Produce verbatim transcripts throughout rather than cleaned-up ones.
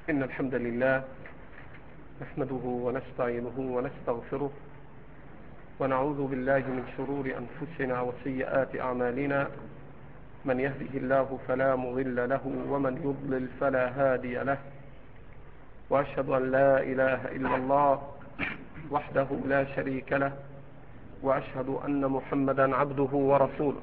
إن الحمد لله نحمده ونستعينه ونستغفره ونعوذ بالله من شرور أنفسنا وسيئات أعمالنا. من يهده الله فلا مضل له ومن يضلل فلا هادي له، وأشهد أن لا إله إلا الله وحده لا شريك له، وأشهد أن محمدا عبده ورسوله.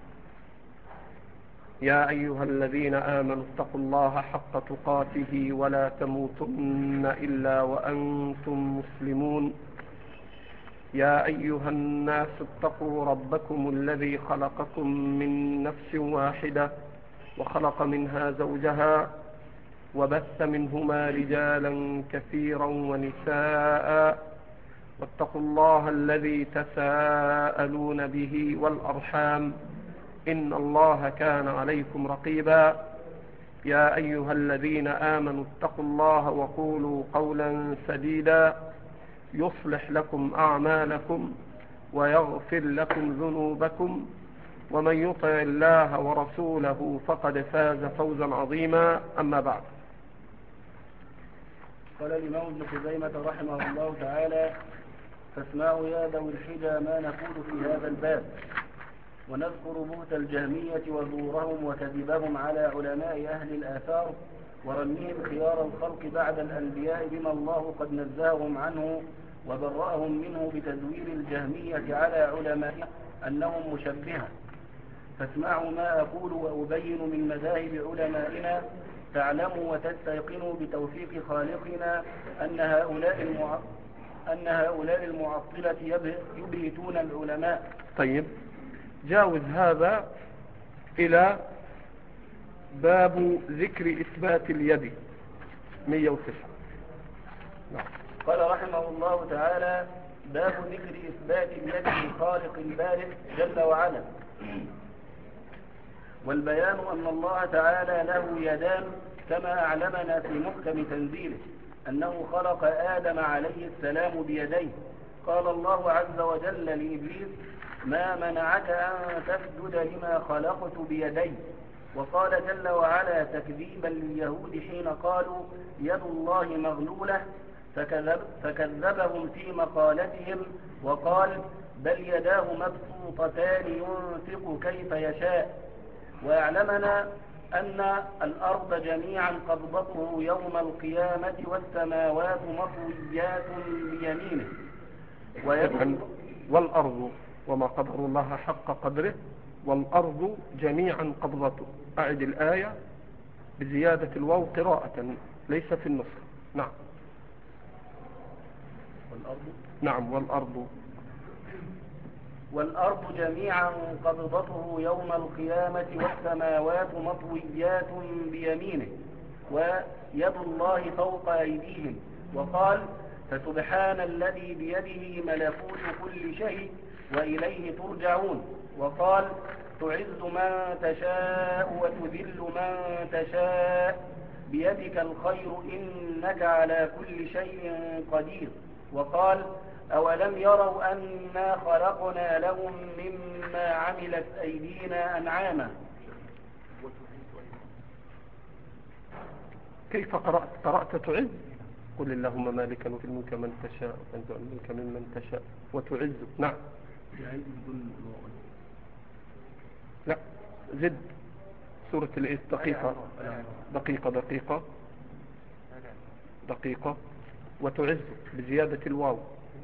يا أيها الذين آمنوا اتقوا الله حق تقاته ولا تموتن إلا وأنتم مسلمون. يا أيها الناس اتقوا ربكم الذي خلقكم من نفس واحدة وخلق منها زوجها وبث منهما رجالا كثيرا ونساء، واتقوا الله الذي تساءلون به والأرحام إن الله كان عليكم رقيبا. يا أيها الذين آمنوا اتقوا الله وقولوا قولا سديدا يصلح لكم أعمالكم ويغفر لكم ذنوبكم، ومن يطع الله ورسوله فقد فاز فوزا عظيما. أما بعد، قال الإمام ابن خزيمة رحمه الله تعالى: فاسمعوا يا ذوي الحجى ما نقول في هذا الباب، ونذكر بهت الجهمية وزورهم وكذبهم على علماء أهل الآثار ورميهم خيار الخلق بعد الأنبياء بما الله قد نزههم عنه وبرأهم منه بتزوير الجهمية على علماء أنهم مشبهة. فاسمعوا ما أقول وأبين من مذاهب علمائنا، تعلموا وتستيقنوا بتوفيق خالقنا أن هؤلاء المع... أن هؤلاء المعطلة يبهتون العلماء. طيب، جاوز هذا إلى باب ذكر إثبات اليد مئة وتسعة. نعم. قال رحمه الله تعالى: باب ذكر إثبات اليد للخالق البارئ جل وعلا. والبيان أن الله تعالى له يدان، كما أعلمنا في محكم تنزيله أنه خلق آدم عليه السلام بيديه. قال الله عز وجل لإبليس: ما منعك أن تسجد لما خلقت بيدي. وقال جل وعلا تكذيبا لليهود حين قالوا يد الله مغلولة، فكذب فكذبهم في مقالتهم وقال بل يداه مبسوطتان ينفق كيف يشاء. ويعلمنا أن الأرض جميعا قبضته يوم القيامة والسماوات مطويات بيمينه. والأرض وما قدر الله حق قدره، والأرض جميعا قبضته. أعد الآية بزيادة الواو قراءة ليس في النسخة. نعم. والأرض نعم والأرض والأرض جميعا قبضته يوم القيامة والسماوات مطويات بيمينه ويد الله فوق أيديهم. وقال فسبحان الذي بيده ملكوت كل شيء وإليه ترجعون. وقال تعز من تشاء وتذل من تشاء بيدك الخير إنك على كل شيء قدير. وقال أولم يروا أنا خلقنا لهم مما عملت أيدينا أنعاما. كيف قرأت؟ قرأت تعز؟ قل اللهم مالك الملك من تشاء وتنزع الملك ممن تشاء وتعز. نعم. لا، زد سورة الإيه؟ دقيقة دقيقة دقيقة دقيقة وتعز بزيادة الواو.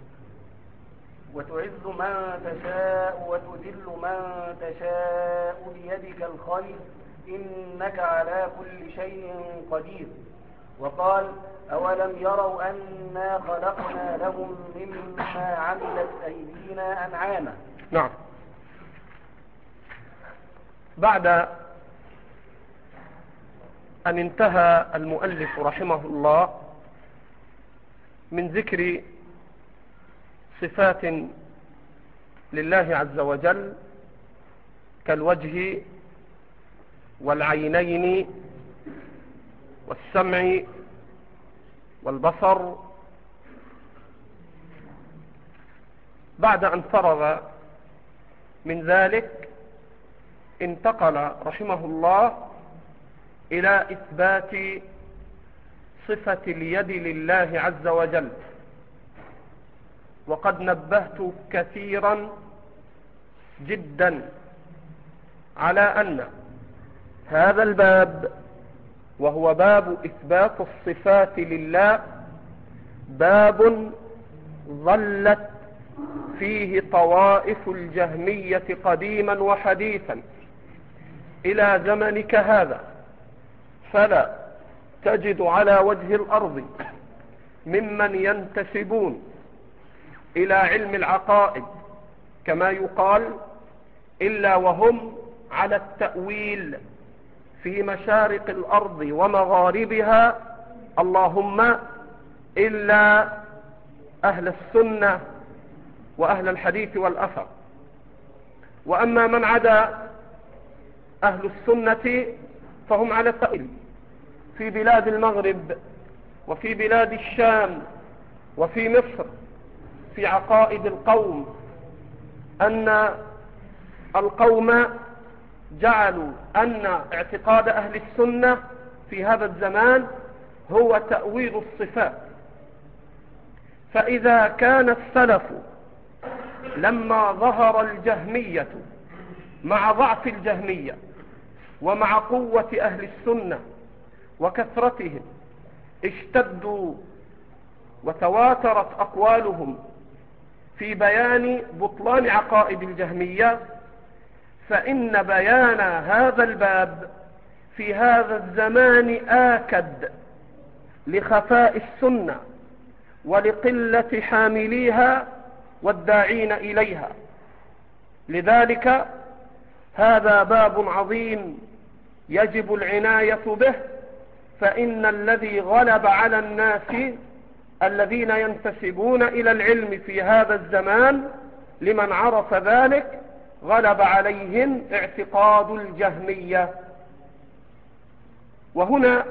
وتعز من تشاء وتذل من تشاء بيدك الخير إنك على كل شيء قدير. وقال أولم يروا أنا خلقنا لهم مما عملت أيدينا أنعاما. نعم. بعد أن انتهى المؤلف رحمه الله من ذكر صفات لله عز وجل كالوجه والعينين والسمع والبصر، بعد أن فرغ من ذلك انتقل رحمه الله إلى إثبات صفة اليد لله عز وجل. وقد نبهت كثيرا جدا على أن هذا الباب، وهو باب إثبات الصفات لله، باب ظلت فيه طوائف الجهمية قديما وحديثا إلى زمنك هذا، فلا تجد على وجه الأرض ممن ينتسبون إلى علم العقائد كما يقال إلا وهم على التأويل في مشارق الأرض ومغاربها، اللهم إلا أهل السنة وأهل الحديث والأثر. وأما من عدا أهل السنة فهم على التأويل في بلاد المغرب وفي بلاد الشام وفي مصر في عقائد القوم، أن القوم جعلوا أن اعتقاد أهل السنة في هذا الزمان هو تأويل الصفات. فإذا كان السلف لما ظهر الجهمية مع ضعف الجهمية ومع قوة أهل السنة وكثرتهم اشتدوا وتواترت أقوالهم في بيان بطلان عقائد الجهمية، فإن بيان هذا الباب في هذا الزمان آكد لخفاء السنة ولقلة حامليها والداعين إليها. لذلك هذا باب عظيم يجب العناية به، فإن الذي غلب على الناس الذين ينتسبون إلى العلم في هذا الزمان لمن عرف ذلك غلب عليهم اعتقاد الجهمية. وهنا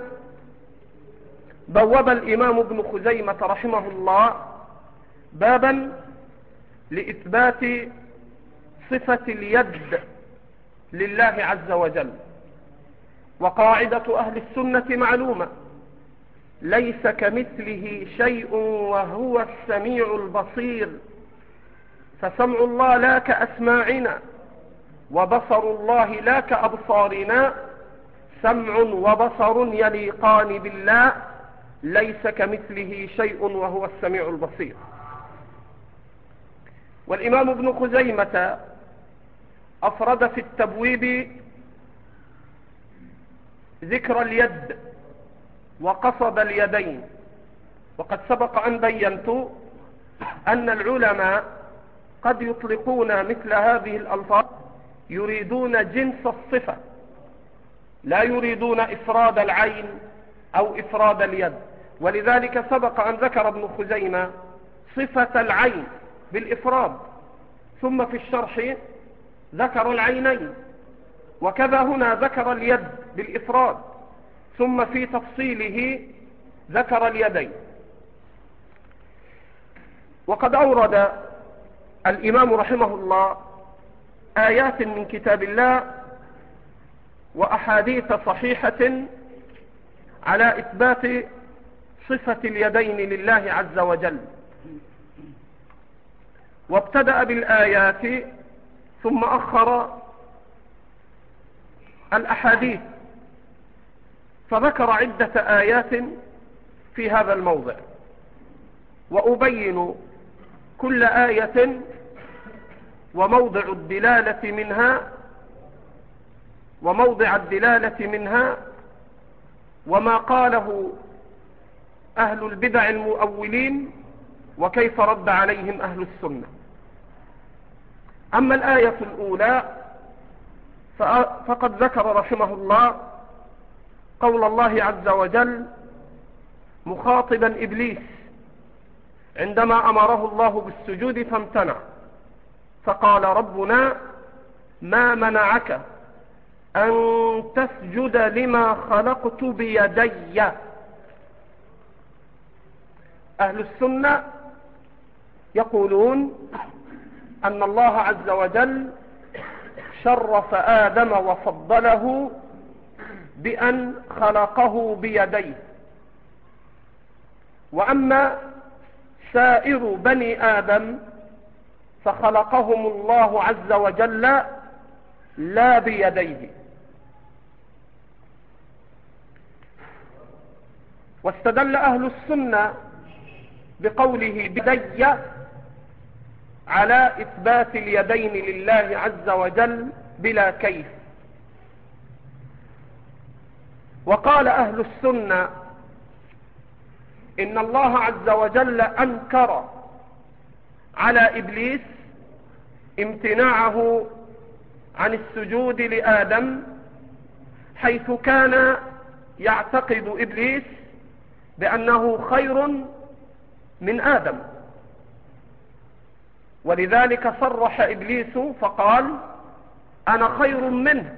بوب الإمام ابن خزيمة رحمه الله بابا لإثبات صفة اليد لله عز وجل. وقاعدة أهل السنة معلومة: ليس كمثله شيء وهو السميع البصير. فسمع الله لا كأسماعنا، وبصر الله لا كأبصارنا، سمع وبصر يليقان بالله، ليس كمثله شيء وهو السميع البصير. والإمام ابن خزيمة أفرد في التبويب ذكر اليد وقصد اليدين. وقد سبق أن بينت أن العلماء قد يطلقون مثل هذه الألفاظ يريدون جنس الصفة، لا يريدون إفراد العين أو إفراد اليد. ولذلك سبق أن ذكر ابن خزيمة صفة العين بالإفراد، ثم في الشرح ذكر العينين، وكذا هنا ذكر اليد بالإفراد، ثم في تفصيله ذكر اليدين. وقد أورد الإمام رحمه الله آيات من كتاب الله وأحاديث صحيحة على إثبات صفة اليدين لله عز وجل، وابتدأ بالآيات ثم أخر الأحاديث، فذكر عدة آيات في هذا الموضع، وأبين كل آية وموضع الدلالة منها وموضع الدلالة منها وما قاله أهل البدع المؤولين وكيف رد عليهم أهل السنة. أما الآية الأولى فقد ذكر رحمه الله قول الله عز وجل مخاطبا إبليس عندما أمره الله بالسجود فامتنع، فقال ربنا ما منعك أن تسجد لما خلقت بيدي. أهل السنة يقولون أن الله عز وجل شرف آدم وفضله بأن خلقه بيديه، وأما سائر بني آدم فخلقهم الله عز وجل لا بيديه. واستدل أهل السنة بقوله بيدي على إثبات اليدين لله عز وجل بلا كيف. وقال أهل السنة إن الله عز وجل أنكر على إبليس امتناعه عن السجود لآدم، حيث كان يعتقد إبليس بأنه خير من آدم، ولذلك صرح إبليس فقال أنا خير منه،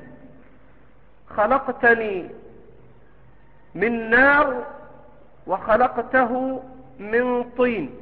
خلقتني من نار وخلقته من طين.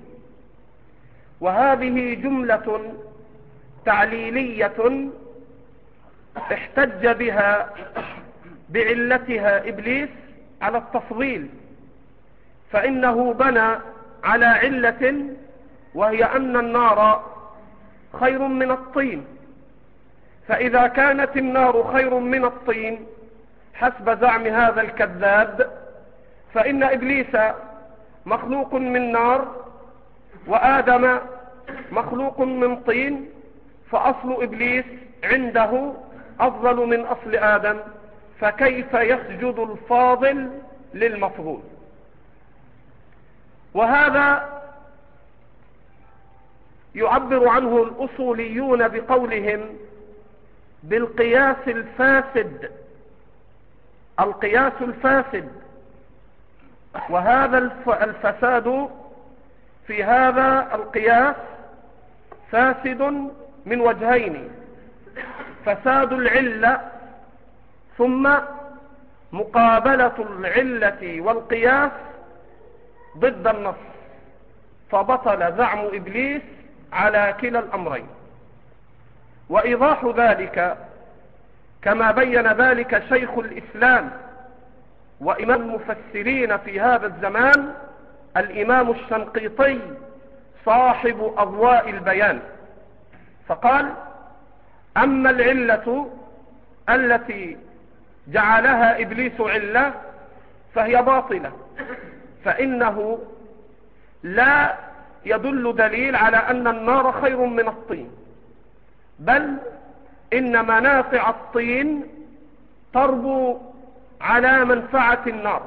وهذه جملة تعليلية احتج بها بعلتها إبليس على التفضيل، فإنه بنى على علة وهي أن النار خير من الطين، فإذا كانت النار خير من الطين حسب زعم هذا الكذاب، فإن إبليس مخلوق من نار وآدم مخلوق من طين، فأصل إبليس عنده أفضل من أصل آدم، فكيف يسجد الفاضل للمفضول؟ وهذا يعبر عنه الأصوليون بقولهم بالقياس الفاسد. القياس الفاسد، وهذا الفساد في هذا القياس فاسد من وجهين: فساد العلة ثم مقابلة العلة والقياس ضد النص، فبطل زعم إبليس على كلا الأمرين. وإيضاح ذلك كما بين ذلك شيخ الإسلام وإمام المفسرين في هذا الزمان الإمام الشنقيطي صاحب أضواء البيان، فقال: أما العلة التي جعلها إبليس علة فهي باطلة، فإنه لا يدل دليل على أن النار خير من الطين، بل إن منافع الطين تربو على منفعة النار.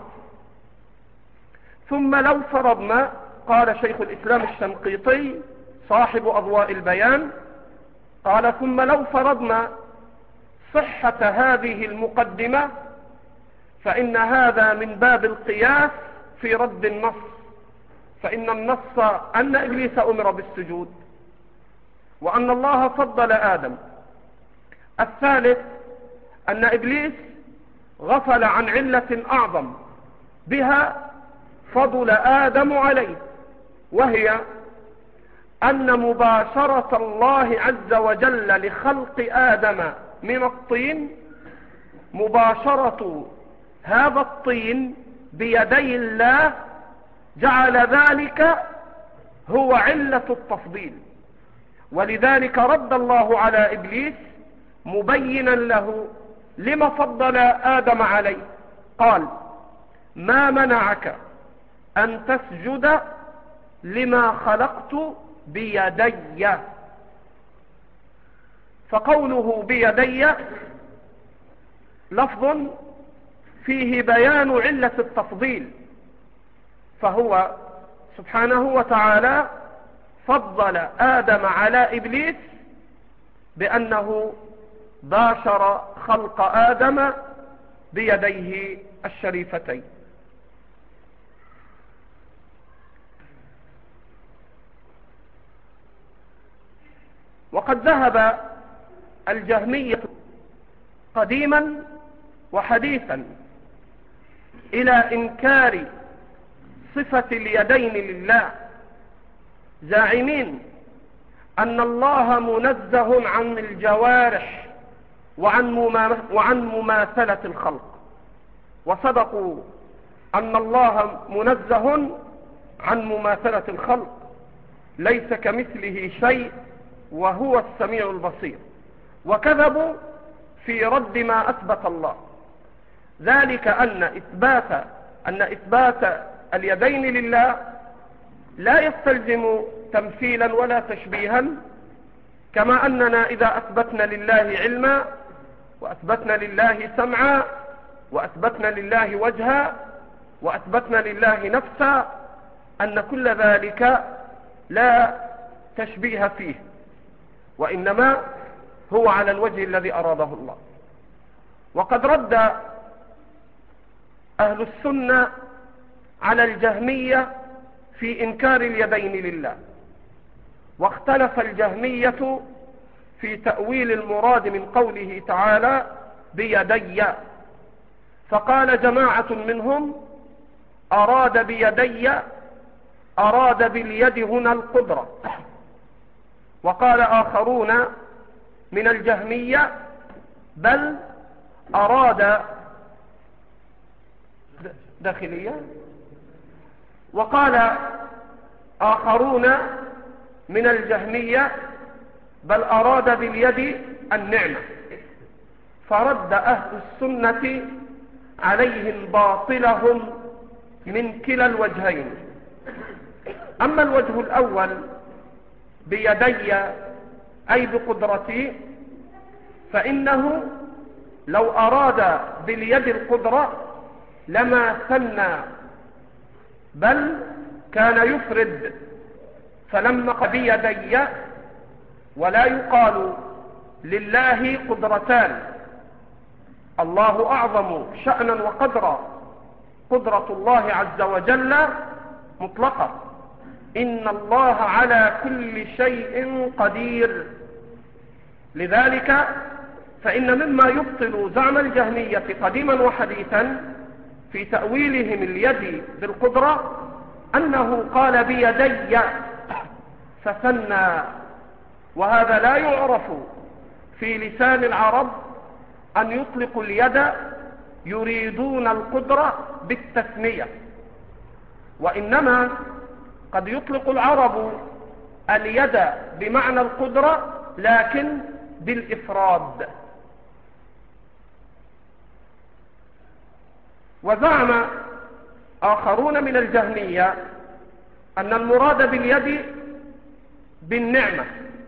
ثم لو فرضنا، قال شيخ الإسلام الشنقيطي صاحب أضواء البيان، قال: ثم لو فرضنا صحة هذه المقدمة فإن هذا من باب القياس في رد النص، فإن النص أن إبليس أمر بالسجود وأن الله فضل آدم. الثالث أن إبليس غفل عن علة أعظم بها فضل آدم عليه، وهي أن مباشرة الله عز وجل لخلق آدم من الطين، مباشرة هذا الطين بيدي الله، جعل ذلك هو علة التفضيل. ولذلك رد الله على إبليس مبينا له لما فضل آدم عليه، قال: ما منعك أن تسجد لما خلقت بيدي. فقوله بيدي لفظ فيه بيان علة التفضيل، فهو سبحانه وتعالى فضل آدم على إبليس بأنه باشر خلق آدم بيديه الشريفتين. وقد ذهب الجهمية قديما وحديثا إلى إنكار صفة اليدين لله، زاعمين أن الله منزه عن الجوارح وعن وعن مماثلة الخلق، وصدقوا أن الله منزه عن مماثلة الخلق، ليس كمثله شيء وهو السميع البصير، وكذبوا في رد ما أثبت الله، ذلك أن إثبات أن إثبات اليدين لله لا يستلزم تمثيلا ولا تشبيها، كما أننا إذا أثبتنا لله علما وأثبتنا لله سمعا وأثبتنا لله وجها وأثبتنا لله نفسا، أن كل ذلك لا تشبيه فيه، وإنما هو على الوجه الذي أراده الله. وقد رد أهل السنة على الجهمية في إنكار اليدين لله، واختلف الجهمية في تأويل المراد من قوله تعالى بيدي، فقال جماعة منهم أراد بيدي أراد باليد هنا القدرة، وقال آخرون من الجهمية بل أراد داخلية، وقال آخرون من الجهمية بل أراد باليد النعمة، فرد أهل السنة عليهم باطلهم من كلا الوجهين. أما الوجه الأول بيدي أي بقدرتي، فإنه لو أراد باليد القدرة لما ثنى، بل كان يفرد، فلما بيدي، ولا يقال لله قدرتان، الله أعظم شأنا وقدرا، قدرة الله عز وجل مطلقة، إن الله على كل شيء قدير. لذلك فإن مما يبطل زعم الجهمية قديما وحديثا في تأويلهم اليد بالقدرة أنه قال بيدي فثنى، وهذا لا يعرف في لسان العرب أن يطلقوا اليد يريدون القدرة بالتثنية، وإنما قد يطلق العرب اليد بمعنى القدرة لكن بالإفراد. وزعم آخرون من الجهمية أن المراد باليد بالنعمة،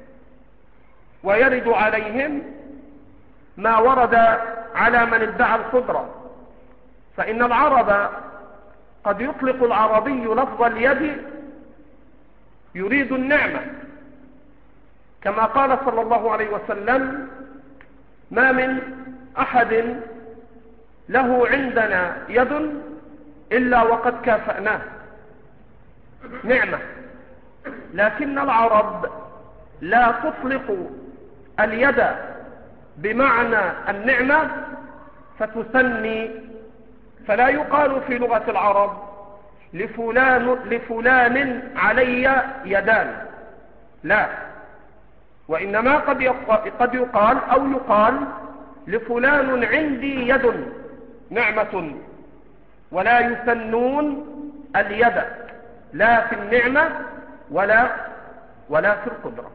ويرد عليهم ما ورد على من ادعى القدرة، فإن العرب قد يطلق العربي لفظ اليد يريد النعمة، كما قال صلى الله عليه وسلم ما من أحد له عندنا يد إلا وقد كافأناه نعمة. لكن العرب لا تطلق اليد بمعنى النعمة فتثني، فلا يقال في لغة العرب لفلان, لفلان علي يدان، لا، وإنما قد قد يقال أو يقال لفلان عندي يد نعمة، ولا يثنون اليد لا في النعمة ولا ولا في القدرة.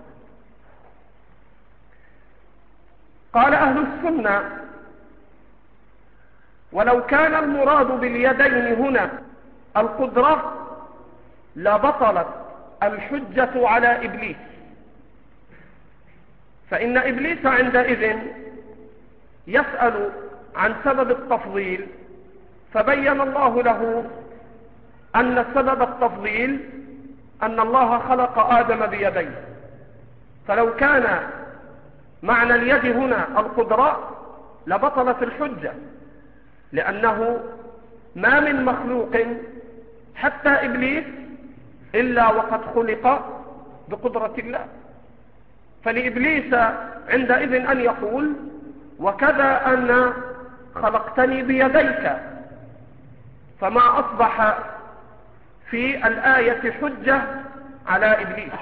قال أهل السنة ولو كان المراد باليدين هنا القدرة لبطلت الحجة على إبليس، فإن إبليس عندئذ يسأل عن سبب التفضيل، فبين الله له أن سبب التفضيل أن الله خلق آدم بيديه، فلو كان معنى اليد هنا القدرة لبطلت الحجة، لأنه ما من مخلوق حتى إبليس إلا وقد خلق بقدرة الله، فلإبليس عندئذ أن يقول وكذا أن خلقتني بيديك، فما أصبح في الآية حجة على إبليس.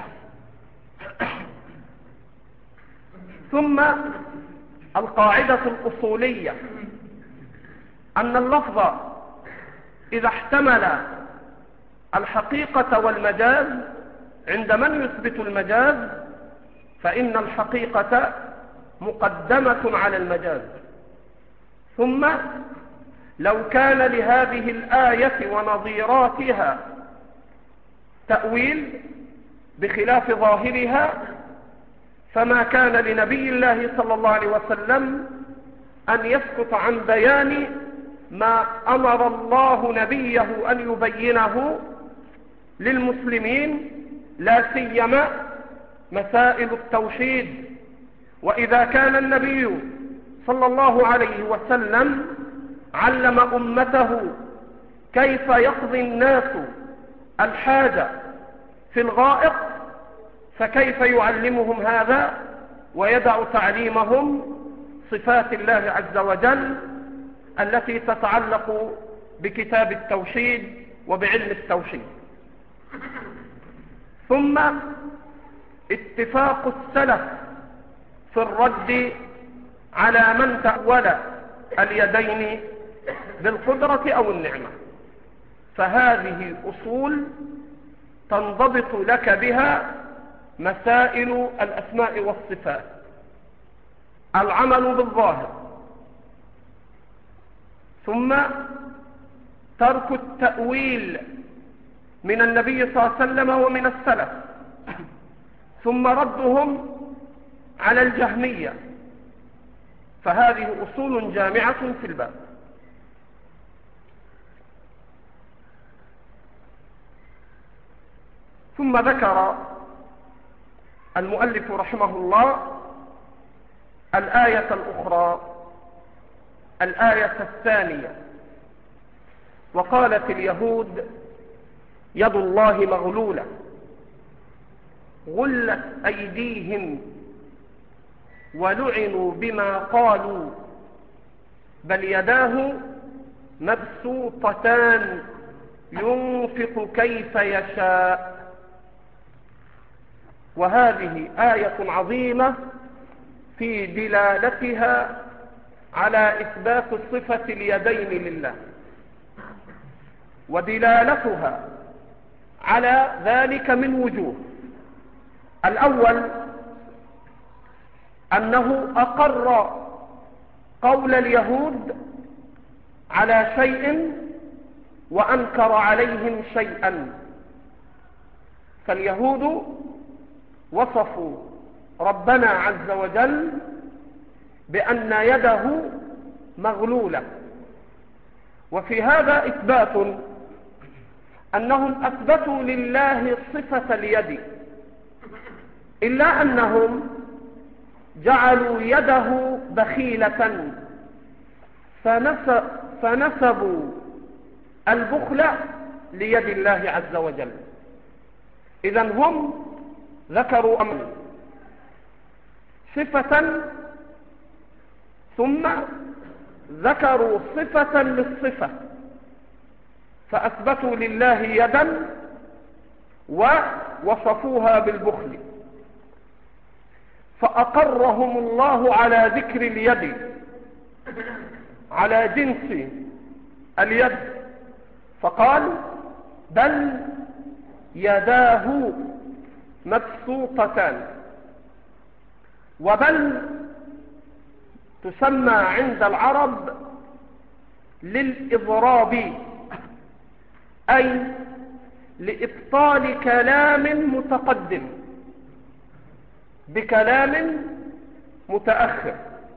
ثم القاعدة الأصولية أن اللفظ إذا احتمل الحقيقة والمجاز. عند من يثبت المجاز فإن الحقيقة مقدمة على المجاز. ثم لو كان لهذه الآية ونظيراتها تأويل بخلاف ظاهرها فما كان لنبي الله صلى الله عليه وسلم أن يسكت عن بيان ما أمر الله نبيه أن يبينه للمسلمين، لا سيما مسائل التوحيد. وإذا كان النبي صلى الله عليه وسلم علم أمته كيف يقضي الناس الحاجة في الغائط، فكيف يعلمهم هذا ويدع تعليمهم صفات الله عز وجل التي تتعلق بكتاب التوحيد وبعلم التوحيد. ثم اتفاق السلف في الرد على من تأول اليدين بالقدرة أو النعمة، فهذه أصول تنضبط لك بها مسائل الأسماء والصفات: العمل بالظاهر، ثم ترك التأويل من النبي صلى الله عليه وسلم ومن السلف، ثم ردهم على الجهمية. فهذه أصول جامعة في الباب. ثم ذكر المؤلف رحمه الله الآية الأخرى، الآية الثانية: وقالت اليهود يد الله مغلولة غلت أيديهم ولعنوا بما قالوا بل يداه مبسوطتان ينفق كيف يشاء. وهذه آية عظيمة في دلالتها على إثبات صفة اليدين لله، ودلالتها على ذلك من وجوه. الأول أنه أقر قول اليهود على شيء وأنكر عليهم شيئا. فاليهود وصفوا ربنا عز وجل بأن يده مغلولة، وفي هذا إثبات أنهم أثبتوا لله صفة اليد، إلا أنهم جعلوا يده بخيلة فنسبوا البخل ليد الله عز وجل. إذن هم ذكروا أمر صفة ثم ذكروا صفة للصفة، فأثبتوا لله يدا ووصفوها بالبخل، فأقرهم الله على ذكر اليد على جنس اليد، فقال بل يداه مبسوطتان. وبل تسمى عند العرب للإضراب، أي لإبطال كلام متقدم بكلام متأخر.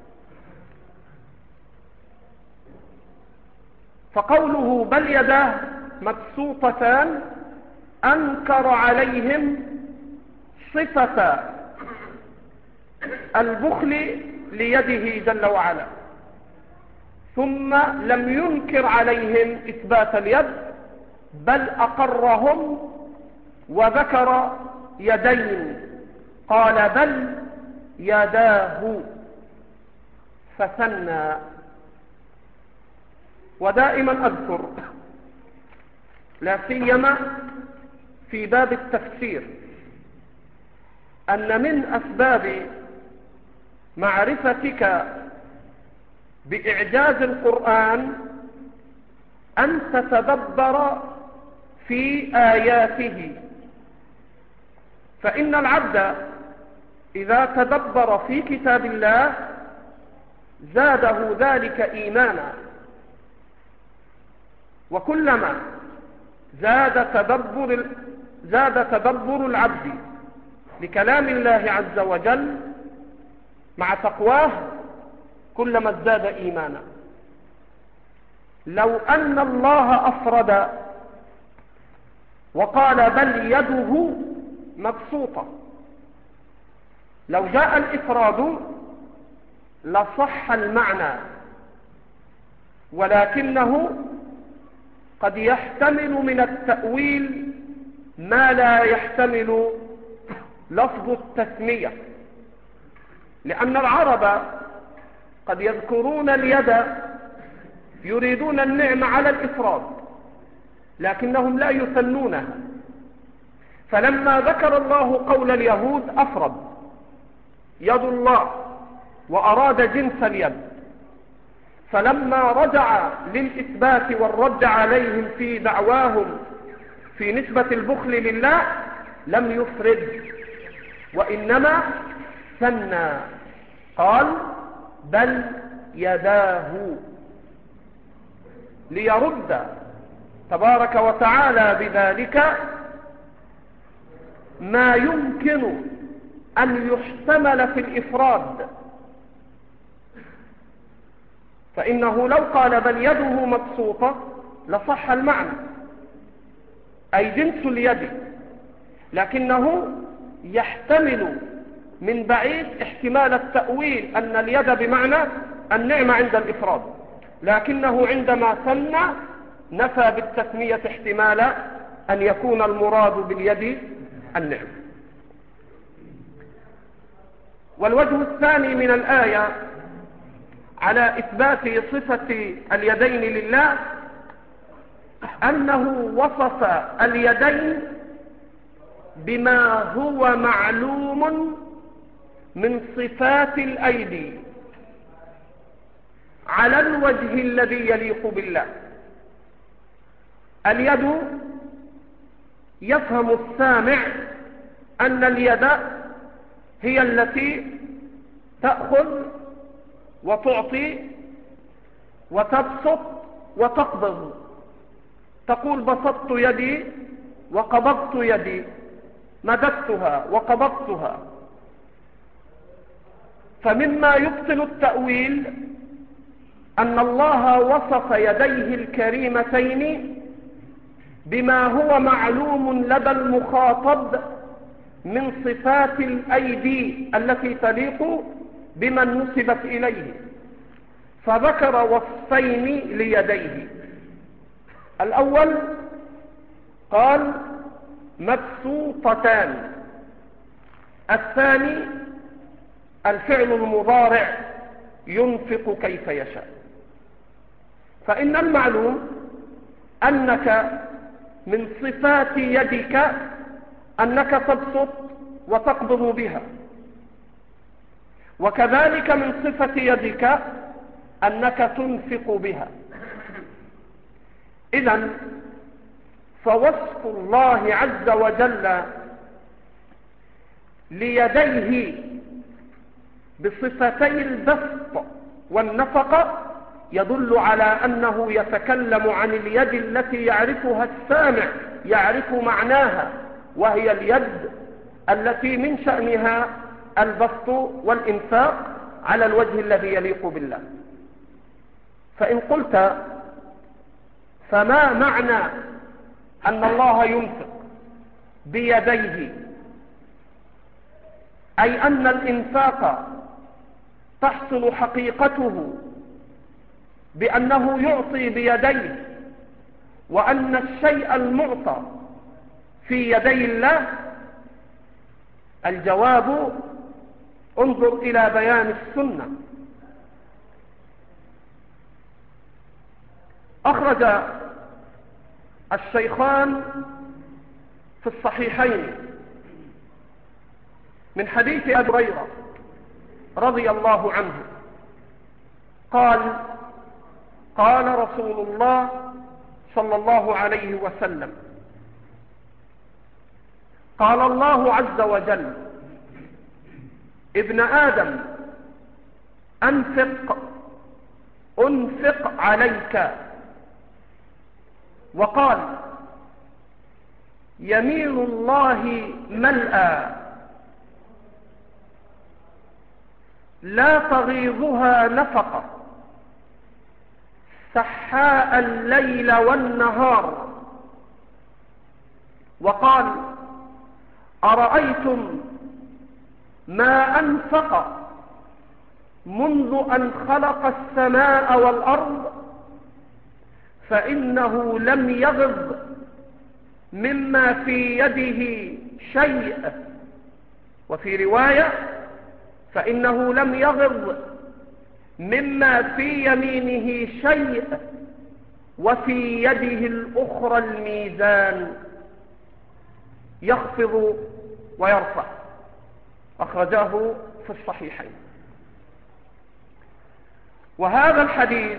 فقوله بل يداه مبسوطتان أنكر عليهم صفة البخل ليده جل وعلا، ثم لم ينكر عليهم إثبات اليد، بل أقرهم وذكر يدين، قال بل يداه فثنى. ودائما أذكر لا سيما في باب التفسير أن من أسباب معرفتك بإعجاز القرآن أن تتدبر في آياته. فإن العبد إذا تدبر في كتاب الله زاده ذلك إيمانا، وكلما زاد تدبر زاد تدبر العبد لكلام الله عز وجل مع تقواه كلما ازداد إيمانا. لو أن الله أفرد وقال بل يده مبسوطة، لو جاء الإفراد لصح المعنى، ولكنه قد يحتمل من التأويل ما لا يحتمل لفظ التسمية، لأن العرب قد يذكرون اليد يريدون النعم على الإفراد لكنهم لا يثنونها، فلما ذكر الله قول اليهود أفرد يد الله وأراد جنس اليد، فلما رجع للإثبات والرد عليهم في دعواهم في نسبة البخل لله لم يفرد وإنما ثنى، قال بل يداه، ليرد تبارك وتعالى بذلك ما يمكن أن يحتمل في الإفراد. فإنه لو قال بل يده مبسوطة لصح المعنى أي جنس اليد، لكنه يحتمل من بعيد احتمال التأويل أن اليد بمعنى النعمة عند الإفراد، لكنه عندما ثنى نفى بالتسمية احتمال أن يكون المراد باليد النعمة. والوجه الثاني من الآية على إثبات صفة اليدين لله أنه وصف اليدين بما هو معلوم من صفات الأيدي على الوجه الذي يليق بالله. اليد يفهم السامع أن اليد هي التي تأخذ وتعطي وتبسط وتقبض، تقول بسطت يدي وقبضت يدي، مددتها وقبضتها. فمما يبطل التأويل أن الله وصف يديه الكريمتين بما هو معلوم لدى المخاطب من صفات الأيدي التي تليق بمن نسبت إليه، فذكر وصفين ليديه. الأول قال مبسوطتان، الثاني الفعل المضارع ينفق كيف يشاء. فإن المعلوم أنك من صفات يدك أنك تبسط وتقبض بها، وكذلك من صفة يدك أنك تنفق بها. إذن فوصف الله عز وجل ليديه بصفتي البسط والنفقة يدل على أنه يتكلم عن اليد التي يعرفها السامع، يعرف معناها، وهي اليد التي من شأنها البسط والإنفاق على الوجه الذي يليق بالله. فإن قلت فما معنى أن الله ينفق بيديه، أي أن الإنفاق تحصل حقيقته بأنه يعطي بيديه، وأن الشيء المعطى في يدي الله؟ الجواب انظر إلى بيان السنة. أخرج الشيخان في الصحيحين من حديث أبي هريرة رضي الله عنه قال قال رسول الله صلى الله عليه وسلم قال الله عز وجل: ابن آدم أنفق أنفق عليك. وقال: يمين الله ملأى لا تغيضها نفقة سحاء الليل والنهار. وقال: أرأيتم ما أنفق منذ أن خلق السماء والأرض فإنه لم يغض مما في يده شيء، وفي رواية: فإنه لم يغض مما في يمينه شيء، وفي يده الأخرى الميزان يخفض ويرفع. أخرجاه في الصحيحين. وهذا الحديث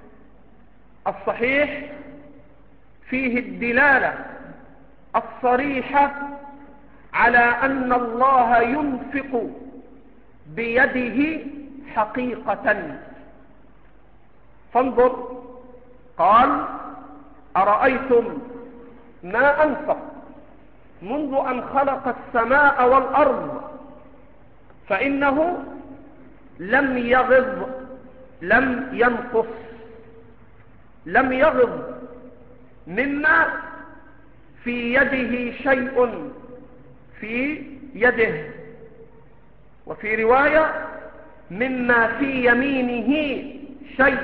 الصحيح فيه الدلالة الصريحة على أن الله ينفق بيده حقيقة. فانظر، قال: أرأيتم ما أنفق منذ أن خلق السماء والأرض فإنه لم يغض، لم ينقص، لم يغض مما في يده شيء في يده، وفي رواية: مما في يمينه شيء،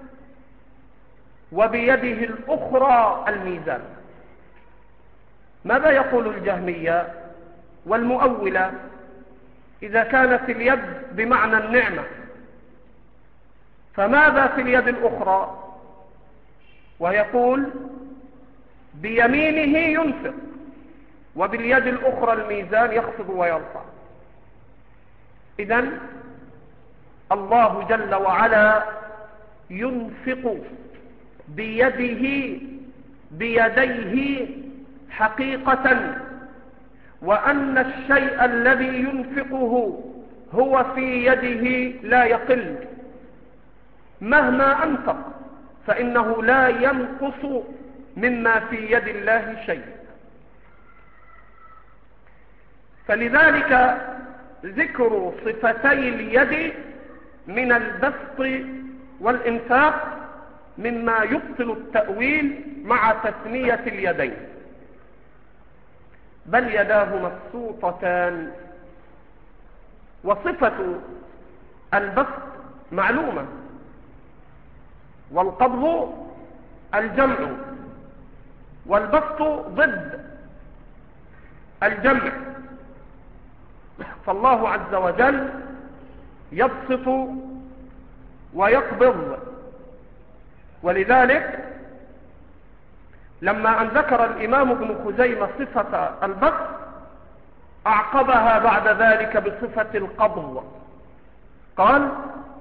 وبيده الأخرى الميزان. ماذا يقول الجهمية والمؤولة إذا كانت اليد بمعنى النعمة؟ فماذا في اليد الأخرى؟ ويقول: بيمينه ينفق، وباليد الأخرى الميزان يخفض ويرفع. إذن الله جل وعلا ينفق بيده بيديه حقيقة، وأن الشيء الذي ينفقه هو في يده لا يقل مهما أنفق، فإنه لا ينقص مما في يد الله شيء. فلذلك ذكر صفتي اليد من البسط والإنفاق مما يبطل التأويل مع تثنية اليدين. بل يداه مبسوطتان. وصفة البسط معلومة، والقبض الجمع، والبسط ضد الجمع. فالله عز وجل يبسط ويقبض. ولذلك لما أن ذكر الإمام ابن خزيمة صفة البسط أعقبها بعد ذلك بصفة القبض. قال: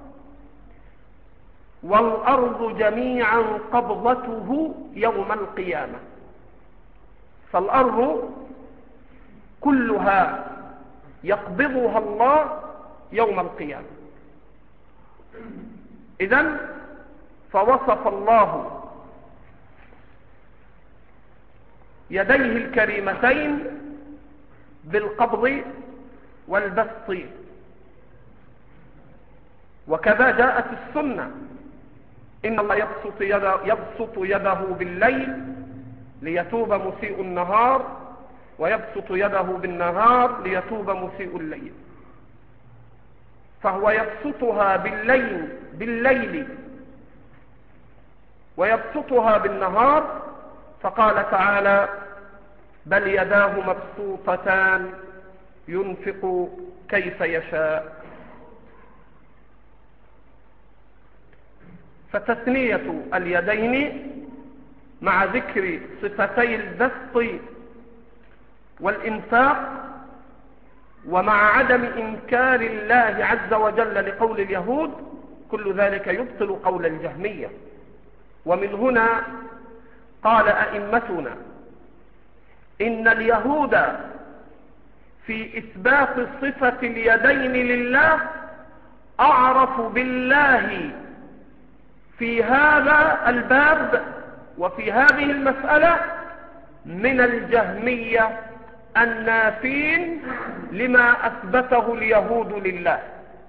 والأرض جميعا قبضته يوم القيامة. فالأرض كلها يقبضها الله يوم القيامة. إذن فوصف الله يديه الكريمتين بالقبض والبسط. وكذا جاءت السنة: إن الله يبسط يده, يبسط يده بالليل ليتوب مسيء النهار، ويبسط يده بالنهار ليتوب مسيء الليل. فهو يبسطها بالليل بالليل ويبسطها بالنهار. فقال تعالى: بل يداه مبسوطتان ينفق كيف يشاء. فتثنية اليدين مع ذكر صفتي البسط والإنفاق، ومع عدم إنكار الله عز وجل لقول اليهود، كل ذلك يبطل قول الجهمية. ومن هنا قال أئمتنا: إن اليهود في إثبات صفة اليدين لله أعرف بالله في هذا الباب وفي هذه المسألة من الجهمية النافين لما أثبته اليهود لله.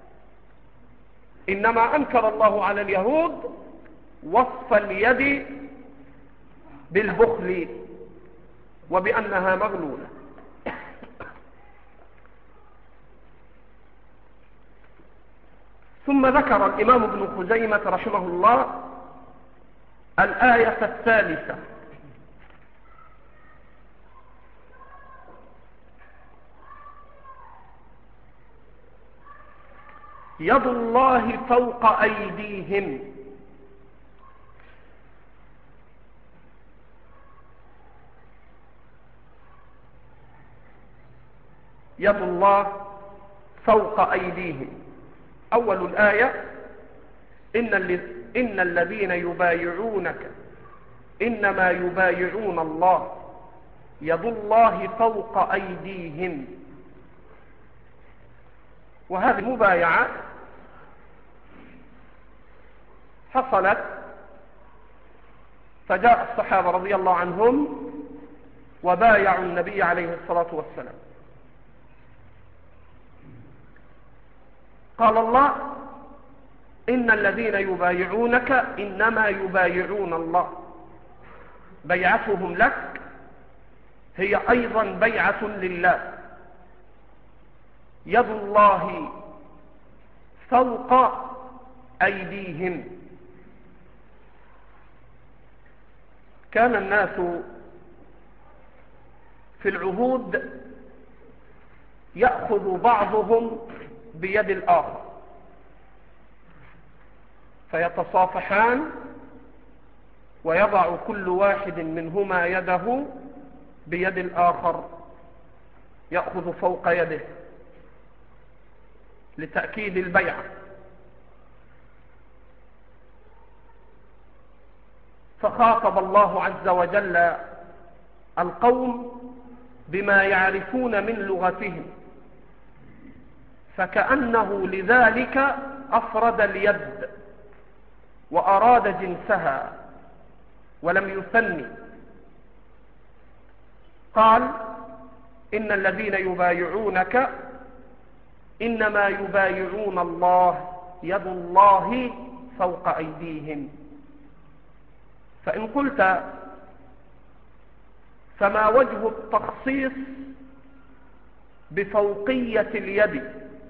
إنما أنكر الله على اليهود وصف اليد بالبخل وبأنها مغلولة. ثم ذكر الإمام ابن خزيمة رحمه الله الآية الثالثة: يد الله فوق أيديهم. يد الله فوق أيديهم. أول الآية: إن, إن الذين يبايعونك إنما يبايعون الله يد الله فوق أيديهم. وهذه المبايعة حصلت، فجاء الصحابة رضي الله عنهم وبايعوا النبي عليه الصلاة والسلام. قال الله: إن الذين يبايعونك إنما يبايعون الله. بيعتهم لك هي أيضا بيعة لله. يد الله فوق أيديهم. كان الناس في العهود يأخذ بعضهم بيد الآخر فيتصافحان ويضع كل واحد منهما يده بيد الآخر، يأخذ فوق يده لتأكيد البيعة. فخاطب الله عز وجل القوم بما يعرفون من لغتهم، فكأنه لذلك أفرد اليد وأراد جنسها ولم يثني. قال: إن الذين يبايعونك إنما يبايعون الله يد الله فوق أيديهم. فإن قلت فما وجه التخصيص بفوقية اليد؟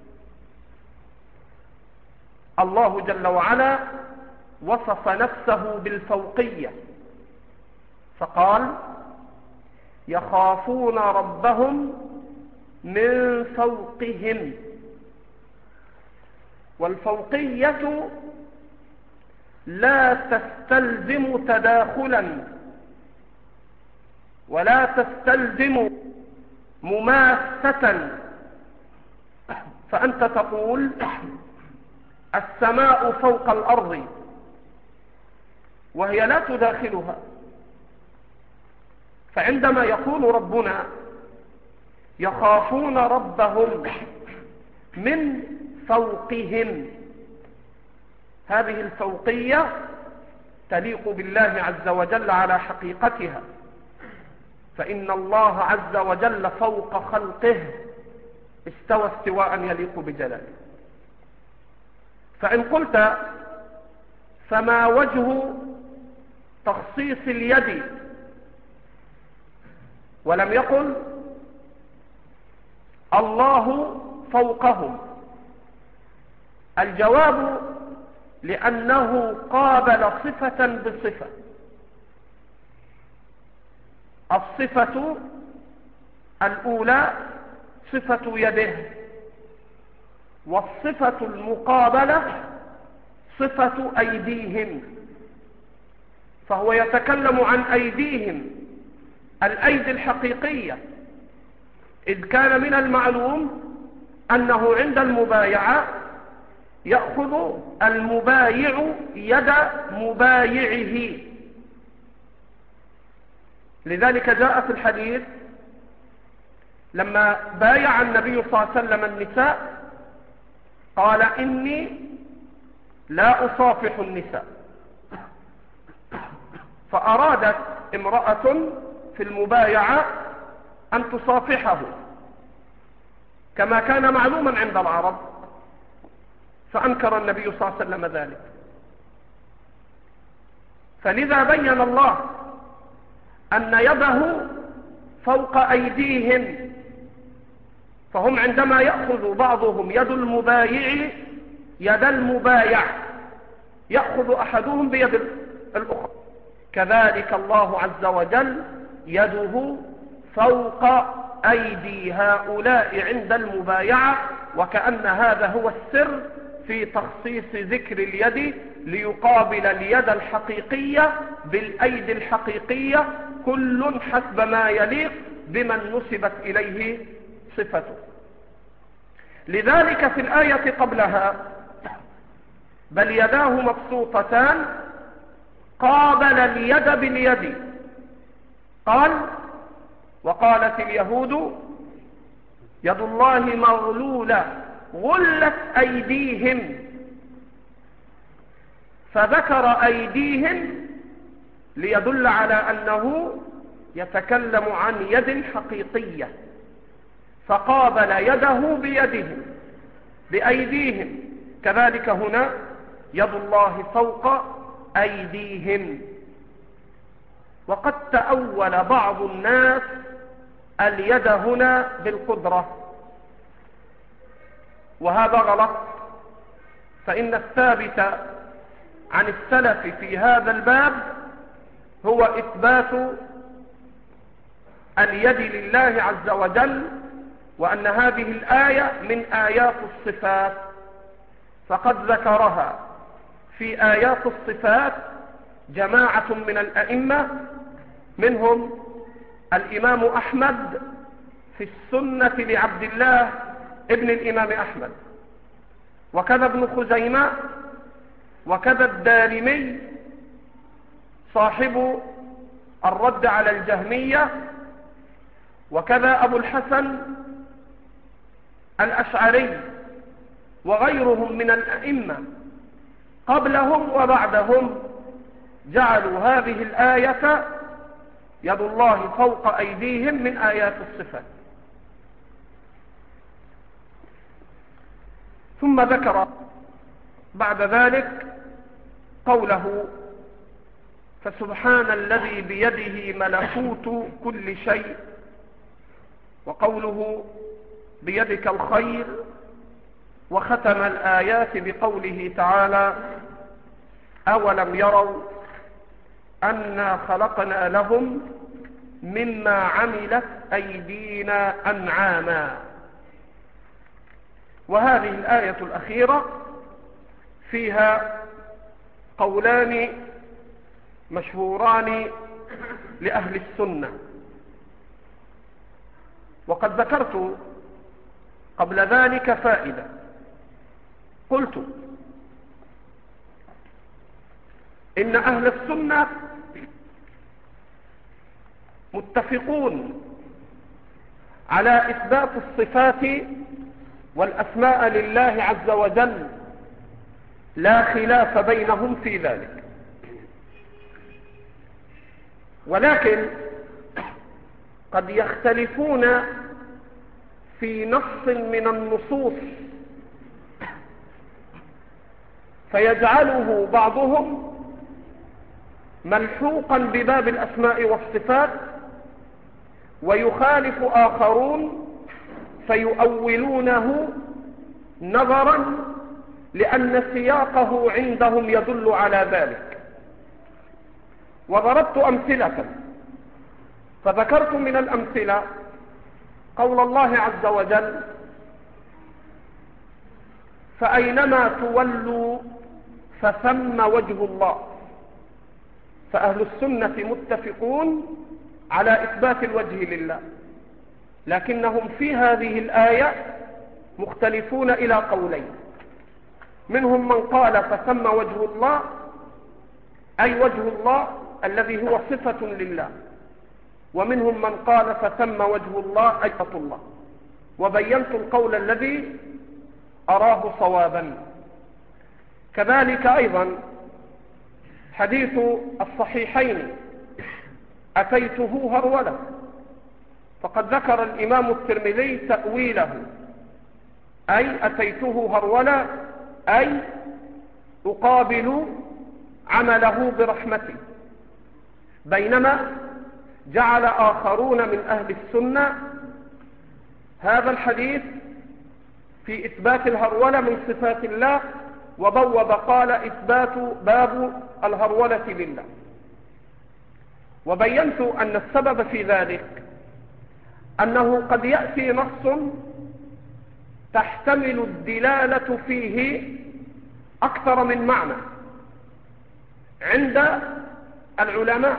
الله جل وعلا وصف نفسه بالفوقية فقال: يخافون ربهم من فوقهم. والفوقية لا تستلزم تداخلا ولا تستلزم مماسة. فأنت تقول السماء فوق الأرض وهي لا تداخلها. فعندما يقول ربنا يخافون ربهم من فوقهم، هذه الفوقية تليق بالله عز وجل على حقيقتها، فإن الله عز وجل فوق خلقه استوى استواء يليق بجلاله. فإن قلت فما وجه تخصيص اليد ولم يقل الله فوقهم؟ الجواب: لأنه قابل صفة بصفة. الصفة الأولى صفة يده، والصفة المقابلة صفة أيديهم. فهو يتكلم عن أيديهم الأيدي الحقيقية، إذ كان من المعلوم أنه عند المبايعة يأخذ المبايع يد مبايعه. لذلك جاء في الحديث لما بايع النبي صلى الله عليه وسلم النساء قال إني لا أصافح النساء، فأرادت امرأة في المبايعة أن تصافحه كما كان معلوما عند العرب، فأنكر النبي صلى الله عليه وسلم ذلك. فلذا بين الله أن يده فوق أيديهم، فهم عندما يأخذ بعضهم يد المبايع يد المبايع يأخذ أحدهم بيد الأخرى، كذلك الله عز وجل يده فوق أيدي هؤلاء عند المبايعة، وكأن هذا هو السر في تخصيص ذكر اليد ليقابل اليد الحقيقية بالأيدي الحقيقية، كل حسب ما يليق بمن نسبت إليه صفته. لذلك في الآية قبلها بل يداه مبسوطتان قابل اليد باليد، قال وقالت اليهود يد الله مغلولة غلت أيديهم، فذكر أيديهم ليدل على أنه يتكلم عن يد حقيقية، فقابل يده بيدهم بأيديهم، كذلك هنا يد الله فوق أيديهم. وقد تأول بعض الناس اليد هنا بالقدرة، وهذا غلط، فإن الثابت عن السلف في هذا الباب هو إثبات اليد لله عز وجل، وأن هذه الآية من آيات الصفات، فقد ذكرها في آيات الصفات جماعة من الأئمة، منهم الإمام أحمد في السنة لعبد الله ابن الإمام أحمد، وكذا ابن خزيمة، وكذا الدارمي صاحب الرد على الجهمية، وكذا أبو الحسن الأشعري، وغيرهم من الأئمة قبلهم وبعدهم جعلوا هذه الآية يد الله فوق أيديهم من آيات الصفات. ثم ذكر بعد ذلك قوله فسبحان الذي بيده ملكوت كل شيء، وقوله بيدك الخير، وختم الآيات بقوله تعالى أولم يروا أنا خلقنا لهم مما عملت أيدينا أنعاما. وهذه الآية الأخيرة فيها قولان مشهوران لأهل السنة، وقد ذكرت قبل ذلك فائدة، قلت إن أهل السنة متفقون على إثبات الصفات والأسماء لله عز وجل، لا خلاف بينهم في ذلك، ولكن قد يختلفون في نص من النصوص فيجعله بعضهم ملحوقا بباب الأسماء والصفات، ويخالف آخرون فيؤولونه نظرا لأن سياقه عندهم يدل على ذلك. وضربت أمثلة، فذكرت من الأمثلة قول الله عز وجل فأينما تولوا فثم وجه الله. فأهل السنة متفقون على إثبات الوجه لله، لكنهم في هذه الآية مختلفون إلى قولين، منهم من قال فثم وجه الله أي وجه الله الذي هو صفة لله، ومنهم من قال فثم وجه الله أي الله، وبينت القول الذي أراه صوابا. كذلك أيضا حديث الصحيحين أتيته هرولة، فقد ذكر الإمام الترمذي تأويله، أي أتيته هرولة أي أقابل عمله برحمته، بينما جعل آخرون من أهل السنة هذا الحديث في إثبات الهرولة من صفات الله، وبوب قال إثبات باب الهرولة لله. وبينت أن السبب في ذلك أنه قد يأتي نص تحتمل الدلالة فيه أكثر من معنى عند العلماء،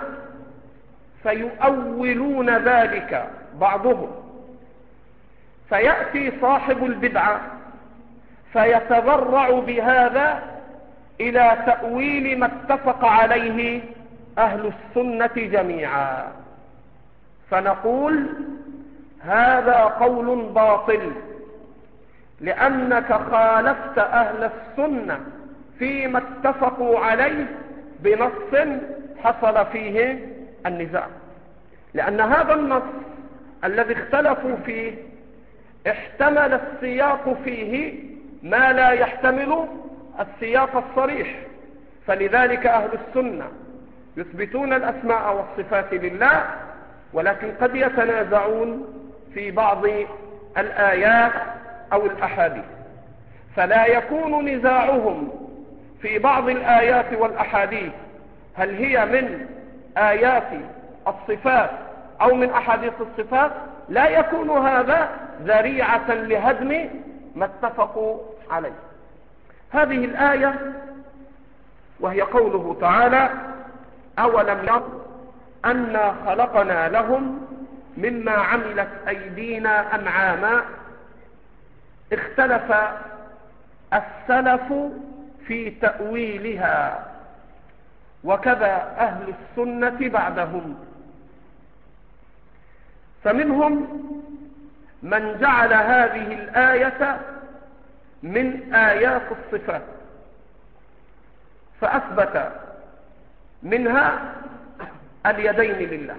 فيؤولون ذلك بعضهم، فيأتي صاحب البدعة فيتبرع بهذا إلى تأويل ما اتفق عليه أهل السنة جميعا، فنقول هذا قول باطل، لأنك خالفت أهل السنة فيما اتفقوا عليه بنص حصل فيه النزاع، لأن هذا النص الذي اختلفوا فيه احتمل السياق فيه ما لا يحتمل السياق الصريح، فلذلك أهل السنة يثبتون الأسماء والصفات لله، ولكن قد يتنازعون في بعض الآيات أو الأحاديث، فلا يكون نزاعهم في بعض الآيات والأحاديث هل هي من آيات الصفات أو من أحاديث الصفات، لا يكون هذا ذريعة لهدم ما اتفقوا عليه. هذه الآية وهي قوله تعالى أولم يروا أنا خلقنا لهم مما عملت أيدينا أنعاما، اختلف السلف في تأويلها، وكذا أهل السنة بعدهم، فمنهم من جعل هذه الآية من آيات الصفات فأثبت منها اليدين لله،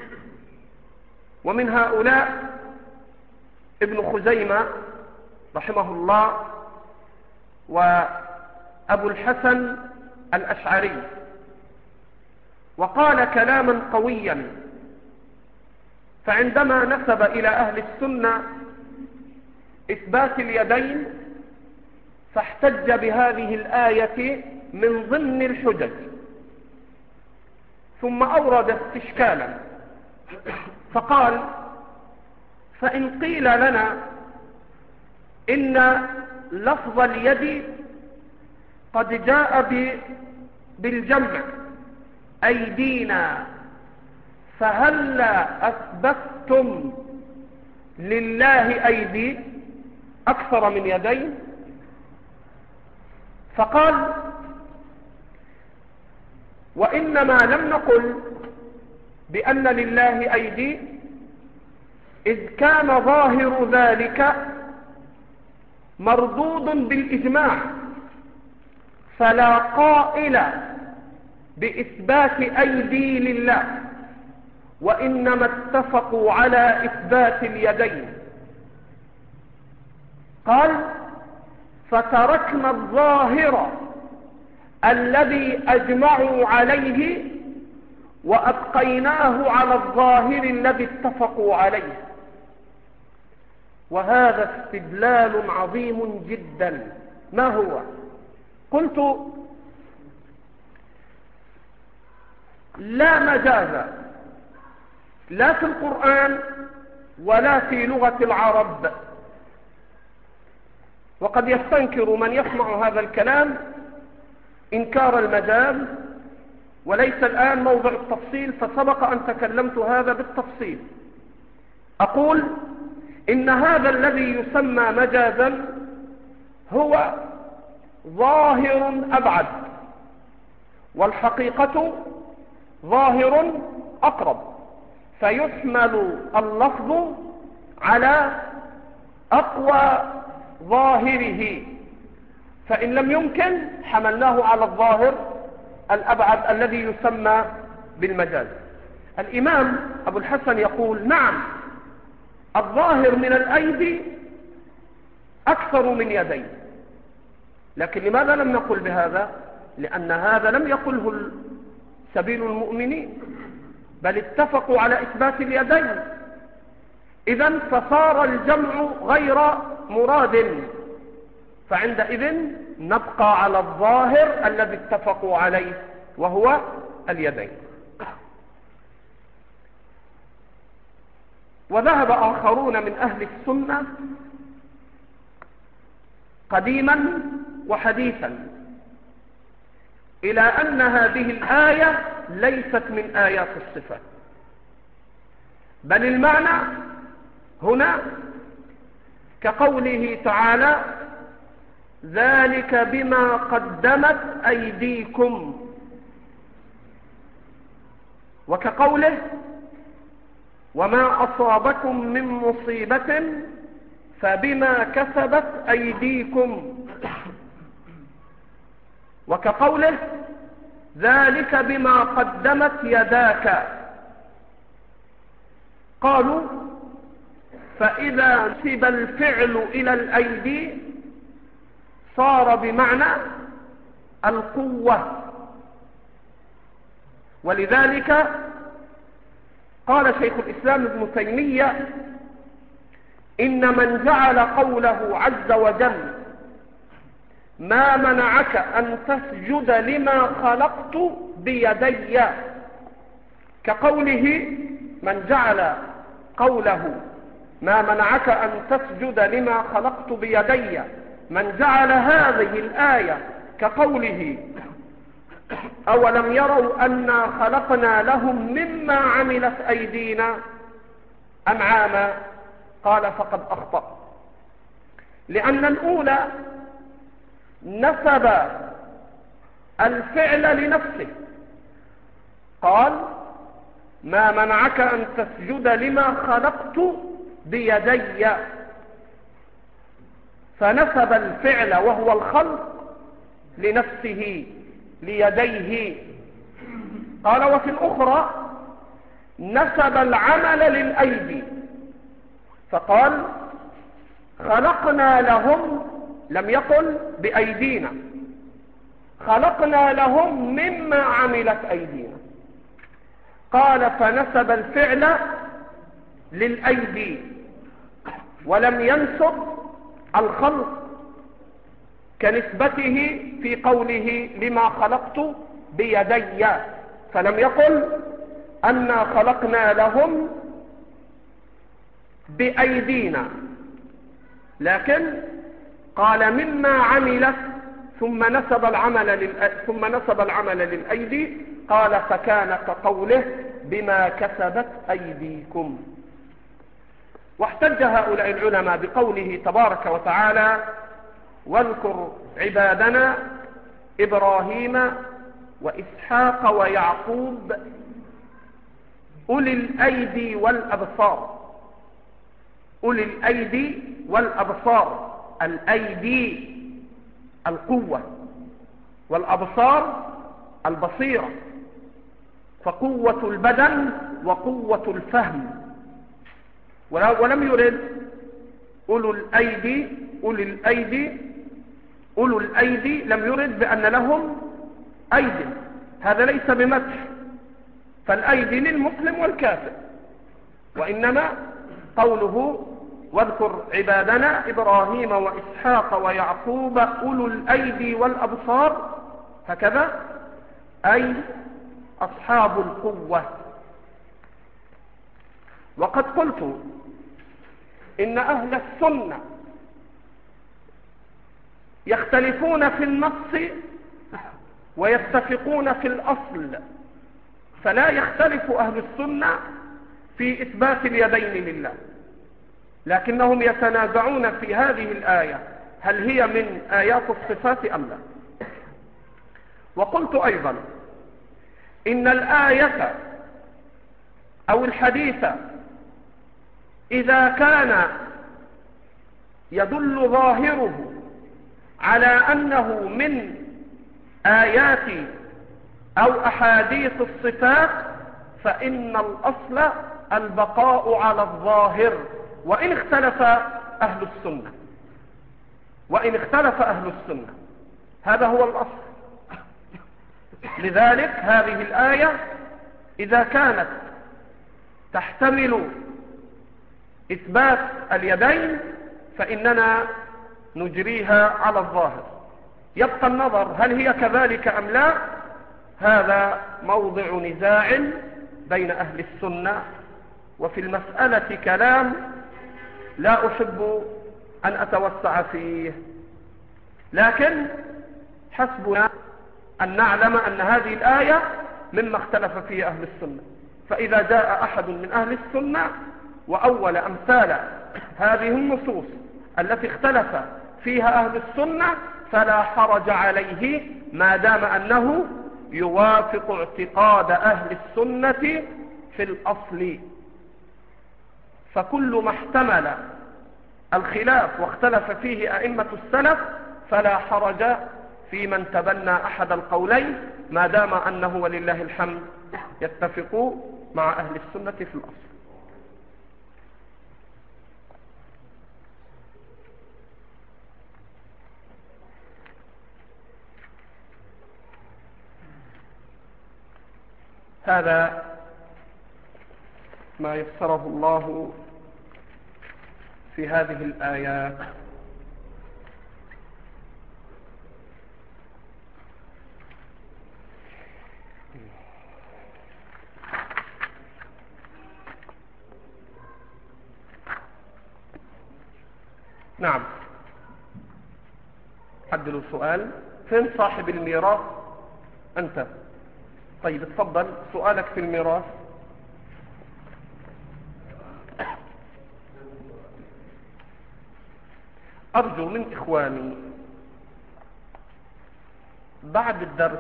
ومن هؤلاء ابن خزيمة رحمه الله وأبو الحسن الأشعري، وقال كلاما قويا، فعندما نسب إلى أهل السنة إثبات اليدين فاحتج بهذه الآية من ضمن الحجج، ثم أورد استشكالا فقال فإن قيل لنا إن لفظ اليد قد جاء بالجمع أيدينا، فهل أثبتتم لله أيدي أكثر من يدين؟ فقال وإنما لم نقل بأن لله أيدي إذ كان ظاهر ذلك مردود بالإجماع، فلا قائل بإثبات أيدي لله، وإنما اتفقوا على إثبات اليدين. قال فتركنا الظاهر الذي أجمعوا عليه وأبقيناه على الظاهر الذي اتفقوا عليه، وهذا استدلال عظيم جدا. ما هو؟ قلت لا مجاز لا في القرآن ولا في لغة العرب، وقد يستنكر من يسمع هذا الكلام إنكار المجاز، وليس الآن موضع التفصيل، فسبق أن تكلمت هذا بالتفصيل. أقول إن هذا الذي يسمى مجازا هو ظاهر أبعد، والحقيقة ظاهر أقرب، فيحمل اللفظ على أقوى ظاهره، فإن لم يمكن حملناه على الظاهر الأبعد الذي يسمى بالمجاز. الإمام أبو الحسن يقول: نعم، الظاهر من الأيدي أكثر من يدين، لكن لماذا لم نقل بهذا؟ لأن هذا لم يقله سبيل المؤمنين، بل اتفقوا على إثبات اليدين، إذن فصار الجمع غير مراد، فعندئذ نبقى على الظاهر الذي اتفقوا عليه وهو اليدين. وذهب آخرون من أهل السنة قديما وحديثا إلى أن هذه الآية ليست من آيات الصفات، بل المعنى هنا كقوله تعالى: ذلك بما قدمت أيديكم، وكقوله: وما أصابكم من مصيبة فبما كسبت أيديكم، وكقوله: ذلك بما قدمت يداك. قالوا: فإذا نسب الفعل إلى الأيدي صار بمعنى القوة، ولذلك قال شيخ الإسلام ابن تيمية: إن من جعل قوله عز وجل ما منعك أن تسجد لما خلقت بيدي، كقوله من جعل قوله ما منعك أن تسجد لما خلقت بيدي، من جعل هذه الآية كقوله أولم يروا أنا خلقنا لهم مما عملت أيدينا أنعاما، قال فقد أخطأ، لأن الأولى نسب الفعل لنفسه، قال ما منعك أن تسجد لما خلقت بيدي، فنسب الفعل وهو الخلق لنفسه ليديه. قال وفي الأخرى نسب العمل للأيدي، فقال خلقنا لهم، لم يقل بأيدينا، خلقنا لهم مما عملت أيدينا، قال فنسب الفعل للأيدي ولم ينسب الخلق كنسبته في قوله لما خلقت بيدي، فلم يقل أنا خلقنا لهم بأيدينا، لكن قال مما عملت، ثم نسب العمل للأ... ثم نسب العمل للأيدي، قال فكان كقوله بما كسبت أيديكم. واحتج هؤلاء العلماء بقوله تبارك وتعالى واذكر عبادنا إبراهيم وإسحاق ويعقوب أولي الأيدي والأبصار، أولي الأيدي والأبصار، الأيدي القوة والأبصار البصيرة، فقوة البدن وقوة الفهم، ولم يرد أولو الأيدي أولي الأيدي أولو الأيدي لم يرد بأن لهم أيدي، هذا ليس بمدح، فالأيدي للمسلم والكافر، وإنما قوله واذكر عبادنا إبراهيم وإسحاق ويعقوب أولو الأيدي والأبصار، هكذا أي أصحاب القوة. وقد قلت إن أهل السنة يختلفون في النص ويتفقون في الأصل، فلا يختلف أهل السنة في إثبات اليدين لله، لكنهم يتنازعون في هذه الآية هل هي من آيات الصفات أم لا. وقلت أيضا إن الآية أو الحديث إذا كان يدل ظاهره على أنه من آيات أو أحاديث الصفات فإن الأصل البقاء على الظاهر وإن اختلف أهل السنة وإن اختلف أهل السنة هذا هو الأصل. لذلك هذه الآية إذا كانت تحتمل إثبات اليدين فإننا نجريها على الظاهر. يبقى النظر هل هي كذلك أم لا، هذا موضع نزاع بين أهل السنة، وفي المسألة كلام لا أحب أن أتوسع فيه، لكن حسبنا أن نعلم أن هذه الآية مما اختلف فيه أهل السنة. فإذا جاء أحد من أهل السنة وأول أمثال هذه النصوص التي اختلف فيها أهل السنة فلا حرج عليه ما دام أنه يوافق اعتقاد أهل السنة في الأصل. فكل ما احتمل الخلاف واختلف فيه أئمة السلف فلا حرج في من تبنى أحد القولين ما دام أنه ولله الحمد يتفق مع أهل السنة في الأصل. هذا ما يسره الله في هذه الآيات. نعم، حددوا السؤال. فين صاحب الميراث؟ أنت. طيب اتفضل سؤالك في الميراث. أرجو من إخواني بعد الدرس،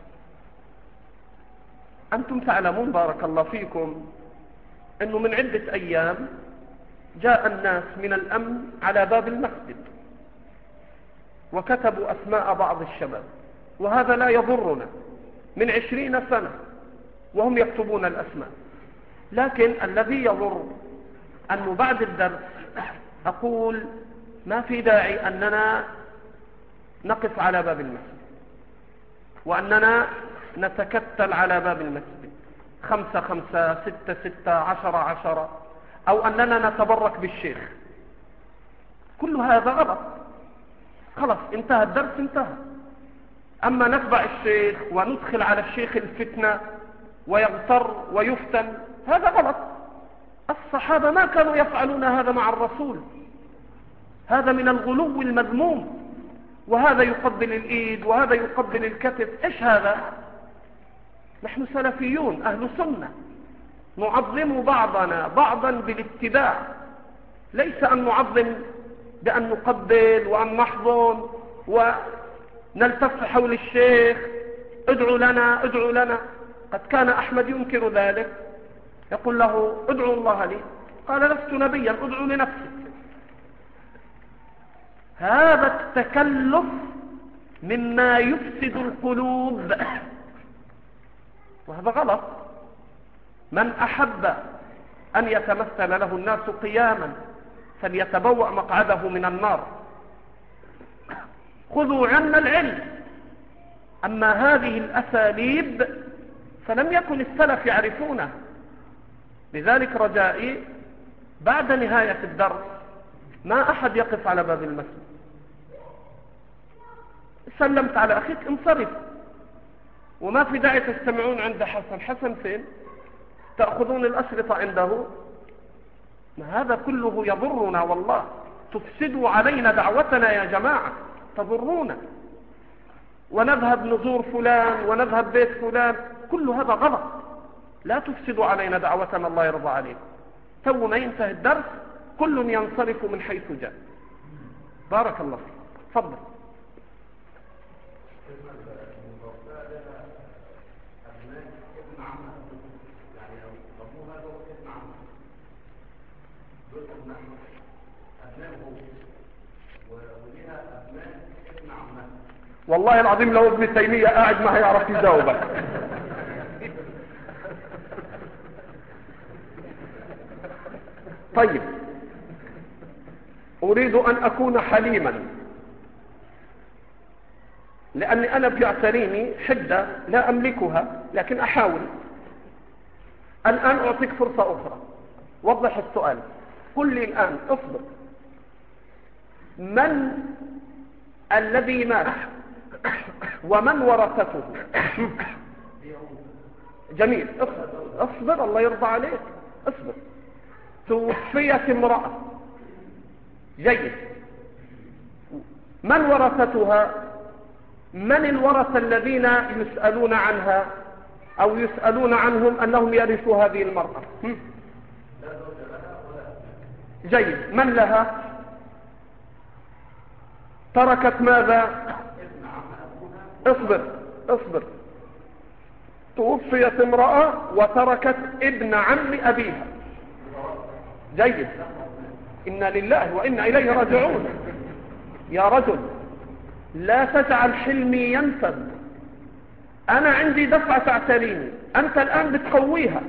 أنتم تعلمون بارك الله فيكم أنه من عدة أيام جاء الناس من الأمن على باب المسجد وكتبوا أسماء بعض الشباب، وهذا لا يضرنا، من عشرين سنة وهم يكتبون الأسماء. لكن الذي يضر أنه بعد الدرس أقول ما في داعي أننا نقف على باب المسجد وأننا نتكتل على باب المسجد خمسة خمسة ستة ستة عشرة عشرة، أو أننا نتبرك بالشيخ. كل هذا غلط. خلاص انتهى الدرس، انتهى. أما نتبع الشيخ وندخل على الشيخ الفتنة ويغتر ويفتن، هذا غلط. الصحابة ما كانوا يفعلون هذا مع الرسول. هذا من الغلو المذموم. وهذا يقبل الإيد وهذا يقبل الكتف. إيش هذا؟ نحن سلفيون أهل سنة، نعظم بعضنا بعضا بالاتباع، ليس أن نعظم بأن نقبل وأن نحضن ونلتف حول الشيخ ادعو لنا ادعو لنا. قد كان أحمد ينكر ذلك، يقول له ادعو الله لي، قال لست نبيا ادعو لنفسك. هذا التكلف مما يفسد القلوب، وهذا غلط. من أحب أن يتمثل له الناس قياما فليتبوأ مقعده من النار. خذوا عنا العلم. أما هذه الأساليب فلم يكن السلف يعرفونها. لذلك رجائي بعد نهاية الدرس ما أحد يقف على باب المسجد. سلمت على أخيك انصرف، وما في داعي تستمعون عند حسن. حسن فين؟ تأخذون الأشرطة عنده. ما هذا كله يضرنا والله. تفسدوا علينا دعوتنا يا جماعة، تضرونا. ونذهب نزور فلان ونذهب بيت فلان، كل هذا غلط. لا تفسدوا علينا دعوتنا، الله يرضى عليكم. تو ما ينتهي الدرس كل ينصرف من حيث جاء. بارك الله فيك. تفضل. يعني أبوها والله العظيم لو ابن تيمية قاعد ما هيعرف يجاوبك. طيب، أريد أن أكون حليما، لأني أنا بيعتريني حدة لا أملكها، لكن أحاول. الآن أعطيك فرصة أخرى، وضح السؤال. قل لي الآن، اصبر، من الذي مات ومن ورثته؟ جميل، اصبر اصبر الله يرضى عليك، اصبر. توفيت امرأة، جيد، من ورثتها؟ من الورثة الذين يسألون عنها أو يسألون عنهم أنهم يرثوا هذه المرأة؟ جيد، من لها؟ تركت ماذا؟ اصبر اصبر توفيت امرأة وتركت ابن عم أبيها. جيد، إنا لله وإنا إليه راجعون. يا رجل، لا تجعل حلمي ينفذ، أنا عندي دفعة تعتريني، أنت الآن بتقويها.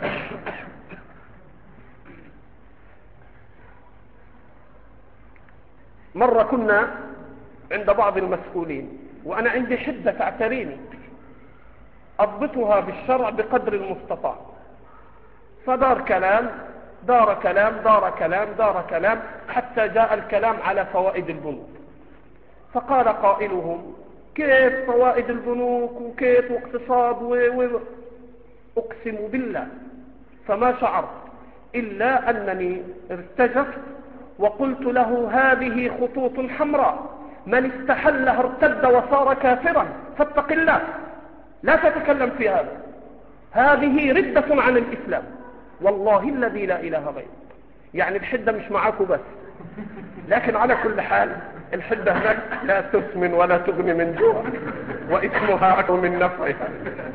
مرة كنا عند بعض المسؤولين وأنا عندي حدة تعتريني، أضبطها بالشرع بقدر المستطاع، فدار كلام دار كلام دار كلام دار كلام حتى جاء الكلام على فوائد البنوك. فقال قائلهم: كيف فوائد البنوك وكيف واقتصاد و... و... أقسم بالله فما شعرت إلا أنني ارتجفت وقلت له: هذه خطوط حمراء، من استحلها ارتد وصار كافرا، فاتق الله لا تتكلم في هذا، هذه ردة عن الإسلام، والله الذي لا إله غيره. يعني الحدة مش معاكم بس، لكن على كل حال الحدة هناك لا تسمن ولا تغني من جوع، واسمها أكثر من نفعها.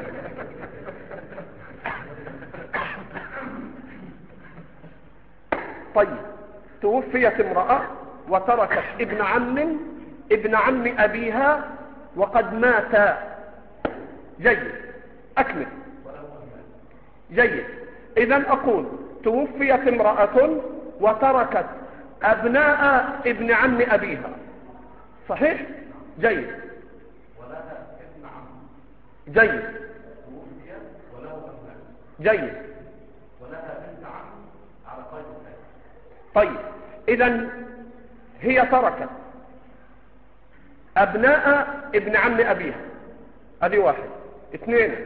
طيب، توفيت امرأة وتركت ابن عم ابن عم أبيها وقد مات. جيد، أكمل. جيد، إذن أقول توفيت امرأة وتركت أبناء ابن عم أبيها، صحيح؟ جيد، ولها ابن عم. جيد، توفيت وله أبناء. جيد، ولها بنت عم على قيد الحياة. طيب، إذن هي تركت أبناء ابن عم أبيها، هذه واحد. اثنين،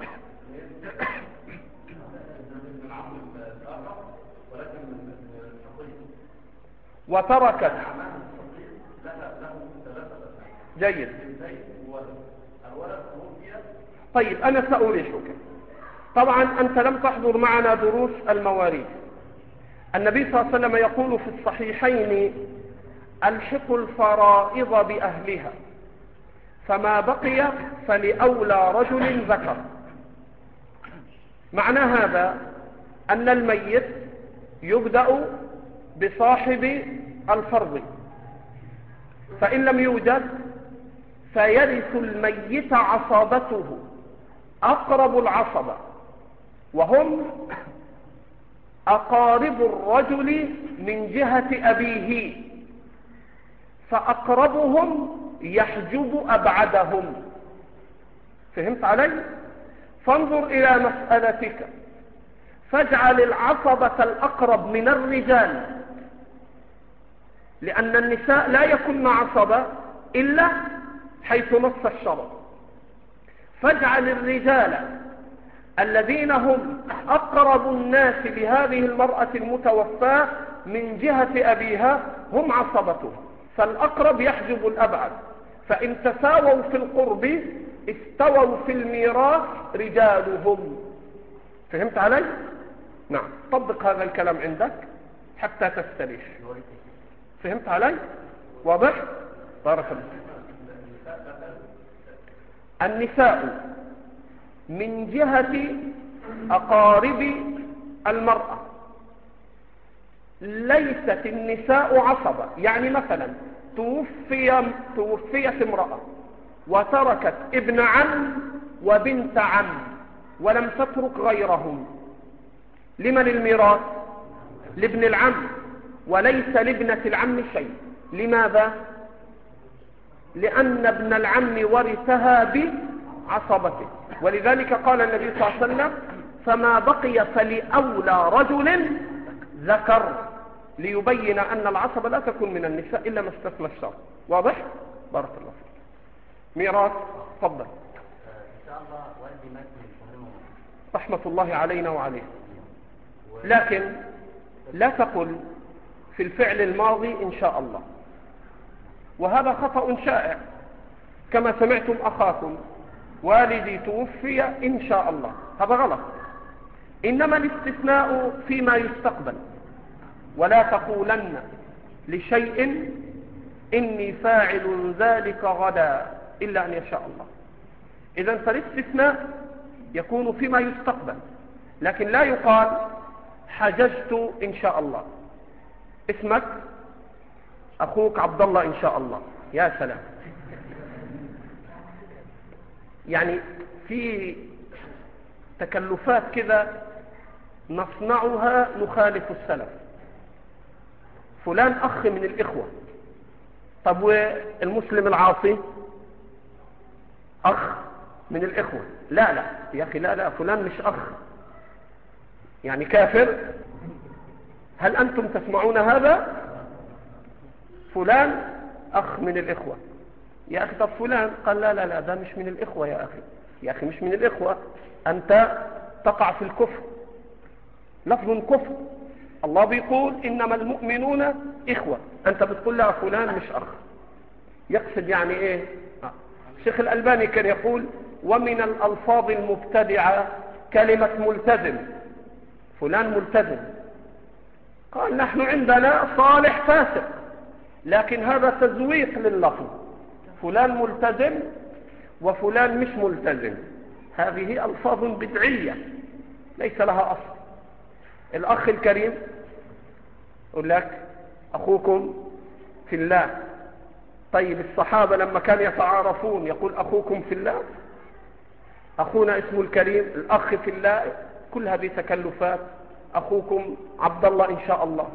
وتركت. جيد. طيب، أنا سأريحك. طبعا أنت لم تحضر معنا دروس المواريث. النبي صلى الله عليه وسلم يقول في الصحيحين: ألحقوا الفرائض بأهلها، فما بقي فلأولى رجل ذكر. معنى هذا أن الميت يبدأ بصاحب الفرض، فإن لم يوجد فيرث الميت عصبته، أقرب العصبة، وهم أقارب الرجل من جهة أبيه، فأقربهم يحجب أبعدهم. فهمت علي؟ فانظر إلى مسألتك، فاجعل العصبة الأقرب من الرجال، لأن النساء لا يكن عصبة إلا حيث نص الشرع، فاجعل الرجال الذين هم أقرب الناس لهذه المرأة المتوفاة من جهة أبيها هم عصبته، فالأقرب يحجب الأبعد، فإن تساووا في القرب استووا في الميراث رجالهم. فهمت علي؟ نعم، طبق هذا الكلام عندك حتى تستريح. فهمت علي؟ واضح؟ بارك الله. النساء من جهة أقارب المرأة ليست النساء عصبة. يعني مثلا توفي توفيت امرأة وتركت ابن عم وبنت عم ولم تترك غيرهم، لمن الميراث؟ لابن العم، وليس لابنة العم شيء. لماذا؟ لأن ابن العم ورثها بعصبته، ولذلك قال النبي صلى الله عليه وسلم فما بقي فلأولى رجل ذكر، ليبين أن العصبة لا تكون من النساء إلا ما استثنى الشرع. واضح؟ بارك الله فيك. ميراث، تفضل. إن شاء الله والدي مات من شهرين ونص. رحمة الله علينا وعليه. لكن لا تقل في الفعل الماضي إن شاء الله، وهذا خطأ شائع. كما سمعتم أخاكم والدي توفي إن شاء الله، هذا غلط. إنما الاستثناء فيما يستقبل، ولا تقولن لشيء إني فاعل ذلك غدا إلا أن يشاء الله. إذن فالاستثناء يكون فيما يستقبل، لكن لا يقال حججت إن شاء الله. اسمك أخوك عبد الله إن شاء الله. يا سلام. يعني في تكلفات كذا نصنعها نخالف السلف. فلان أخ من الإخوة، طب والمسلم العاصي أخ من الإخوة؟ لا لا يا أخي، لا لا، فلان مش أخ، يعني كافر. هل أنتم تسمعون هذا؟ فلان أخ من الإخوة. يا أخي طب فلان قال لا لا لا، ده مش من الإخوة يا أخي. يا أخي مش من الإخوة، أنت تقع في الكفر، لفظ كفر. الله بيقول إنما المؤمنون إخوة، أنت بتقول لا فلان مش أخ. يقصد يعني إيه؟ آه. الشيخ الألباني كان يقول ومن الألفاظ المبتدعة كلمة ملتزم، فلان ملتزم. قال نحن عندنا صالح فاسق، لكن هذا تزويق لللفظ، فلان ملتزم وفلان مش ملتزم، هذه ألفاظ بدعية ليس لها أصل. الأخ الكريم يقول لك أخوكم في الله. طيب الصحابة لما كانوا يتعارفون يقول أخوكم في الله، أخونا اسمه الكريم، الأخ في الله، كل هذه تكلفات. أخوكم عبد الله إن شاء الله،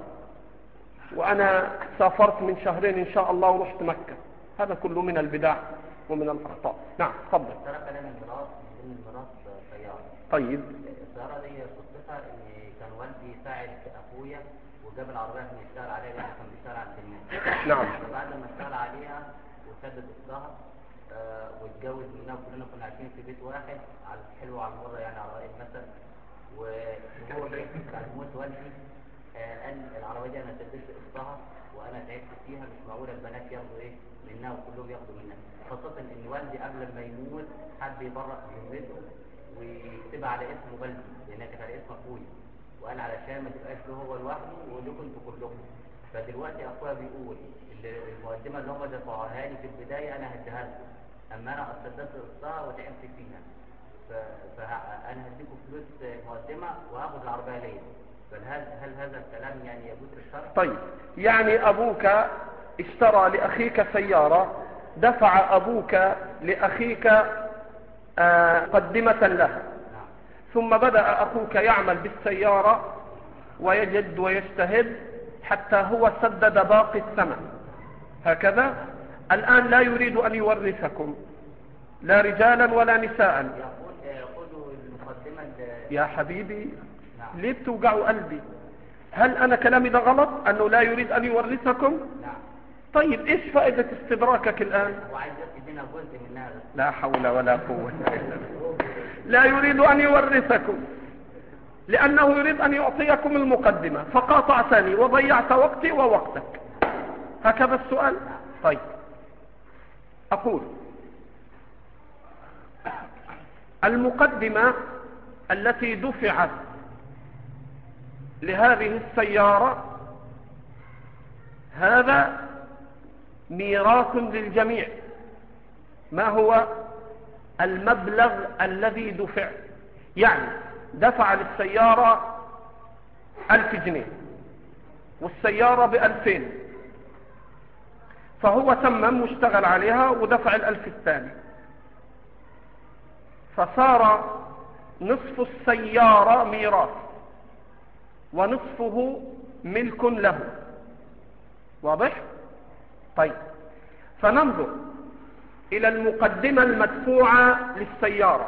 وأنا سافرت من شهرين إن شاء الله ورحت مكة. هذا كله من البدع ومن الأخطاء. نعم تفضل. ترك لنا الميراث، من ضمن الميراث سيارة. طيب السيارة دي قصتها إن كان والدي ساعد أخويا وجاب العربية عشان يشتغل عليها، لأنه كان بيشتغل على التنين. نعم. فبعد ما اشتغل عليها وسدد أختها آه واتجوز منها، وكلنا كنا عايشين في بيت واحد على الحلو وعلى المرة، يعني على رأي المثل. وهو جاي بعد موت والدي آه قال العربية دي أنا سددت أختها وأنا تعبت فيها، مش معقولة البنات ياخدوا إيه منها وكلهم ياخدوا منها، خاصة إن والدي قبل ما يموت حد يبرأ ذمته ويكتبها على اسم والدي، لأنها كانت على اسم أخوي، وقال علشان ما تبقاش له هو لوحده ولكم انتوا كلكم. فدلوقتي أخويا بيقول المقدمة اللي هم دفعوها لي في البداية أنا هديها لكم، أما أنا سددت قسطها وتعبت فيها، فأنا هديكم فلوس مقدمة وهاخد العربية ليا. فهل هل هذا الكلام يعني يجوز في الشرع؟ طيب يعني أبوك اشترى لأخيك سيارة، دفع أبوك لأخيك آه مقدمة لها، نعم. ثم بدأ أخوك يعمل بالسيارة ويجد ويجتهد حتى هو سدد باقي الثمن، هكذا. الآن لا يريد أن يورثكم لا رجالا ولا نساء. يقول المقدمة يا حبيبي نعم. ليه بتوجعوا قلبي؟ هل أنا كلامي ده غلط أنه لا يريد أن يورثكم؟ نعم. طيب إيش فائدة استدراكك الآن؟ هو عايز يدينا جزء من هذا. لا حول ولا قوة إلا بالله. لا يريد أن يورثكم لأنه يريد أن يعطيكم المقدمة، فقاطعتني وضيعت وقتي ووقتك، هكذا السؤال. طيب أقول المقدمة التي دفعت لهذه السيارة هذا ميراث للجميع. ما هو المبلغ الذي دفع؟ يعني دفع للسيارة ألف جنيه، والسيارة بألفين، فهو تمم واشتغل عليها ودفع الألف الثاني، فصار نصف السيارة ميراث ونصفه ملك له. واضح؟ طيب، فننظر إلى المقدمة المدفوعة للسيارة،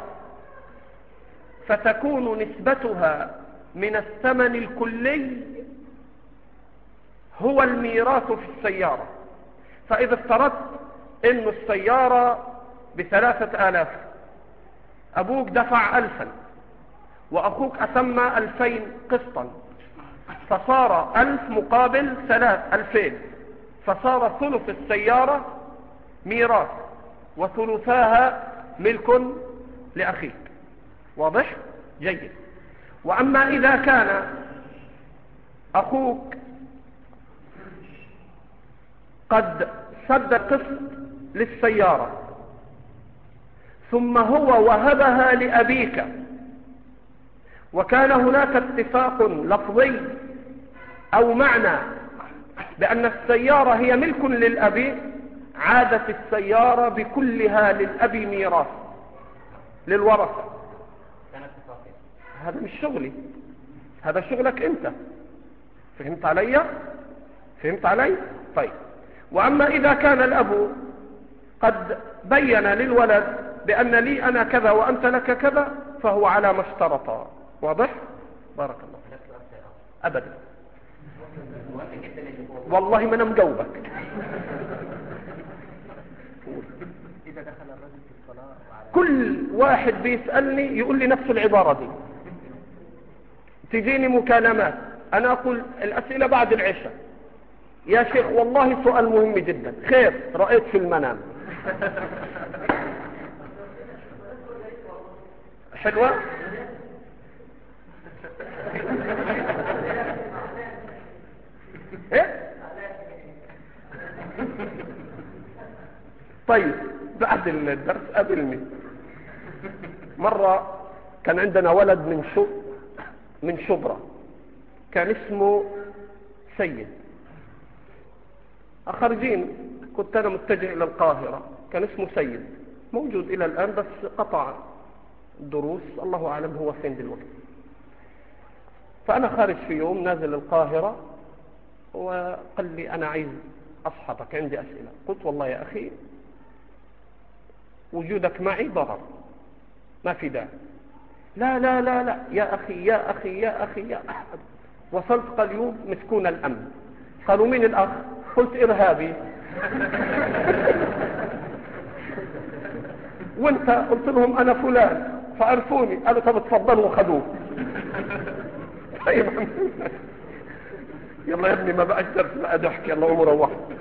فتكون نسبتها من الثمن الكلي هو الميراث في السيارة. فإذا افترضت إن السيارة بثلاثة آلاف، أبوك دفع ألفا وأخوك أسمى ألفين قسطا، فصار ألف مقابل ثلاث ألفين، فصار ثلث السيارة ميراث وثلثاها ملك لأخيك. واضح؟ جيد. وأما إذا كان أخوك قد سد قسط للسيارة ثم هو وهبها لأبيك، وكان هناك اتفاق لفظي أو معنى بأن السيارة هي ملك للأبي، عادت السيارة بكلها للأب ميراث للورثة. هذا مش شغلي، هذا شغلك أنت. فهمت علي؟ فهمت علي؟ طيب. وأما إذا كان الأب قد بين للولد بأن لي أنا كذا وأنت لك كذا، فهو على ما اشترط. واضح؟ بارك الله. أبدا والله ما أنا مجاوبك. إذا دخل الرجل في الصلاة وعلى كل واحد بيسألني يقول لي نفس العبارة دي، تجيني مكالمات أنا أقول الأسئلة بعد العشاء. يا شيخ والله سؤال مهم جدا. خير، رأيت في المنام. حلوة. ايه؟ طيب، بعد الدرس قابلني. مرة كان عندنا ولد من شو من شبرا، كان اسمه سيد. خارجين، كنت أنا متجه إلى القاهرة، كان اسمه سيد، موجود إلى الآن بس قطع الدروس، الله أعلم هو فين دلوقتي. فأنا خارج في يوم نازل القاهرة، وقال لي أنا عايز أصحبك، عندي أسئلة. قلت والله يا أخي وجودك معي ضرر، ما في داعي. لا لا لا لا يا أخي يا أخي يا أخي يا أحد. وصلت قليوب مسكون الأمن، قالوا مين الأخ؟ قلت إرهابي. وانت؟ قلت لهم أنا فلان، فعرفوني، قالوا طب اتفضلوا وخذوه. طيب يلا يا ابني ما بقاش درس، بقى ضحك، يلا قوم روح.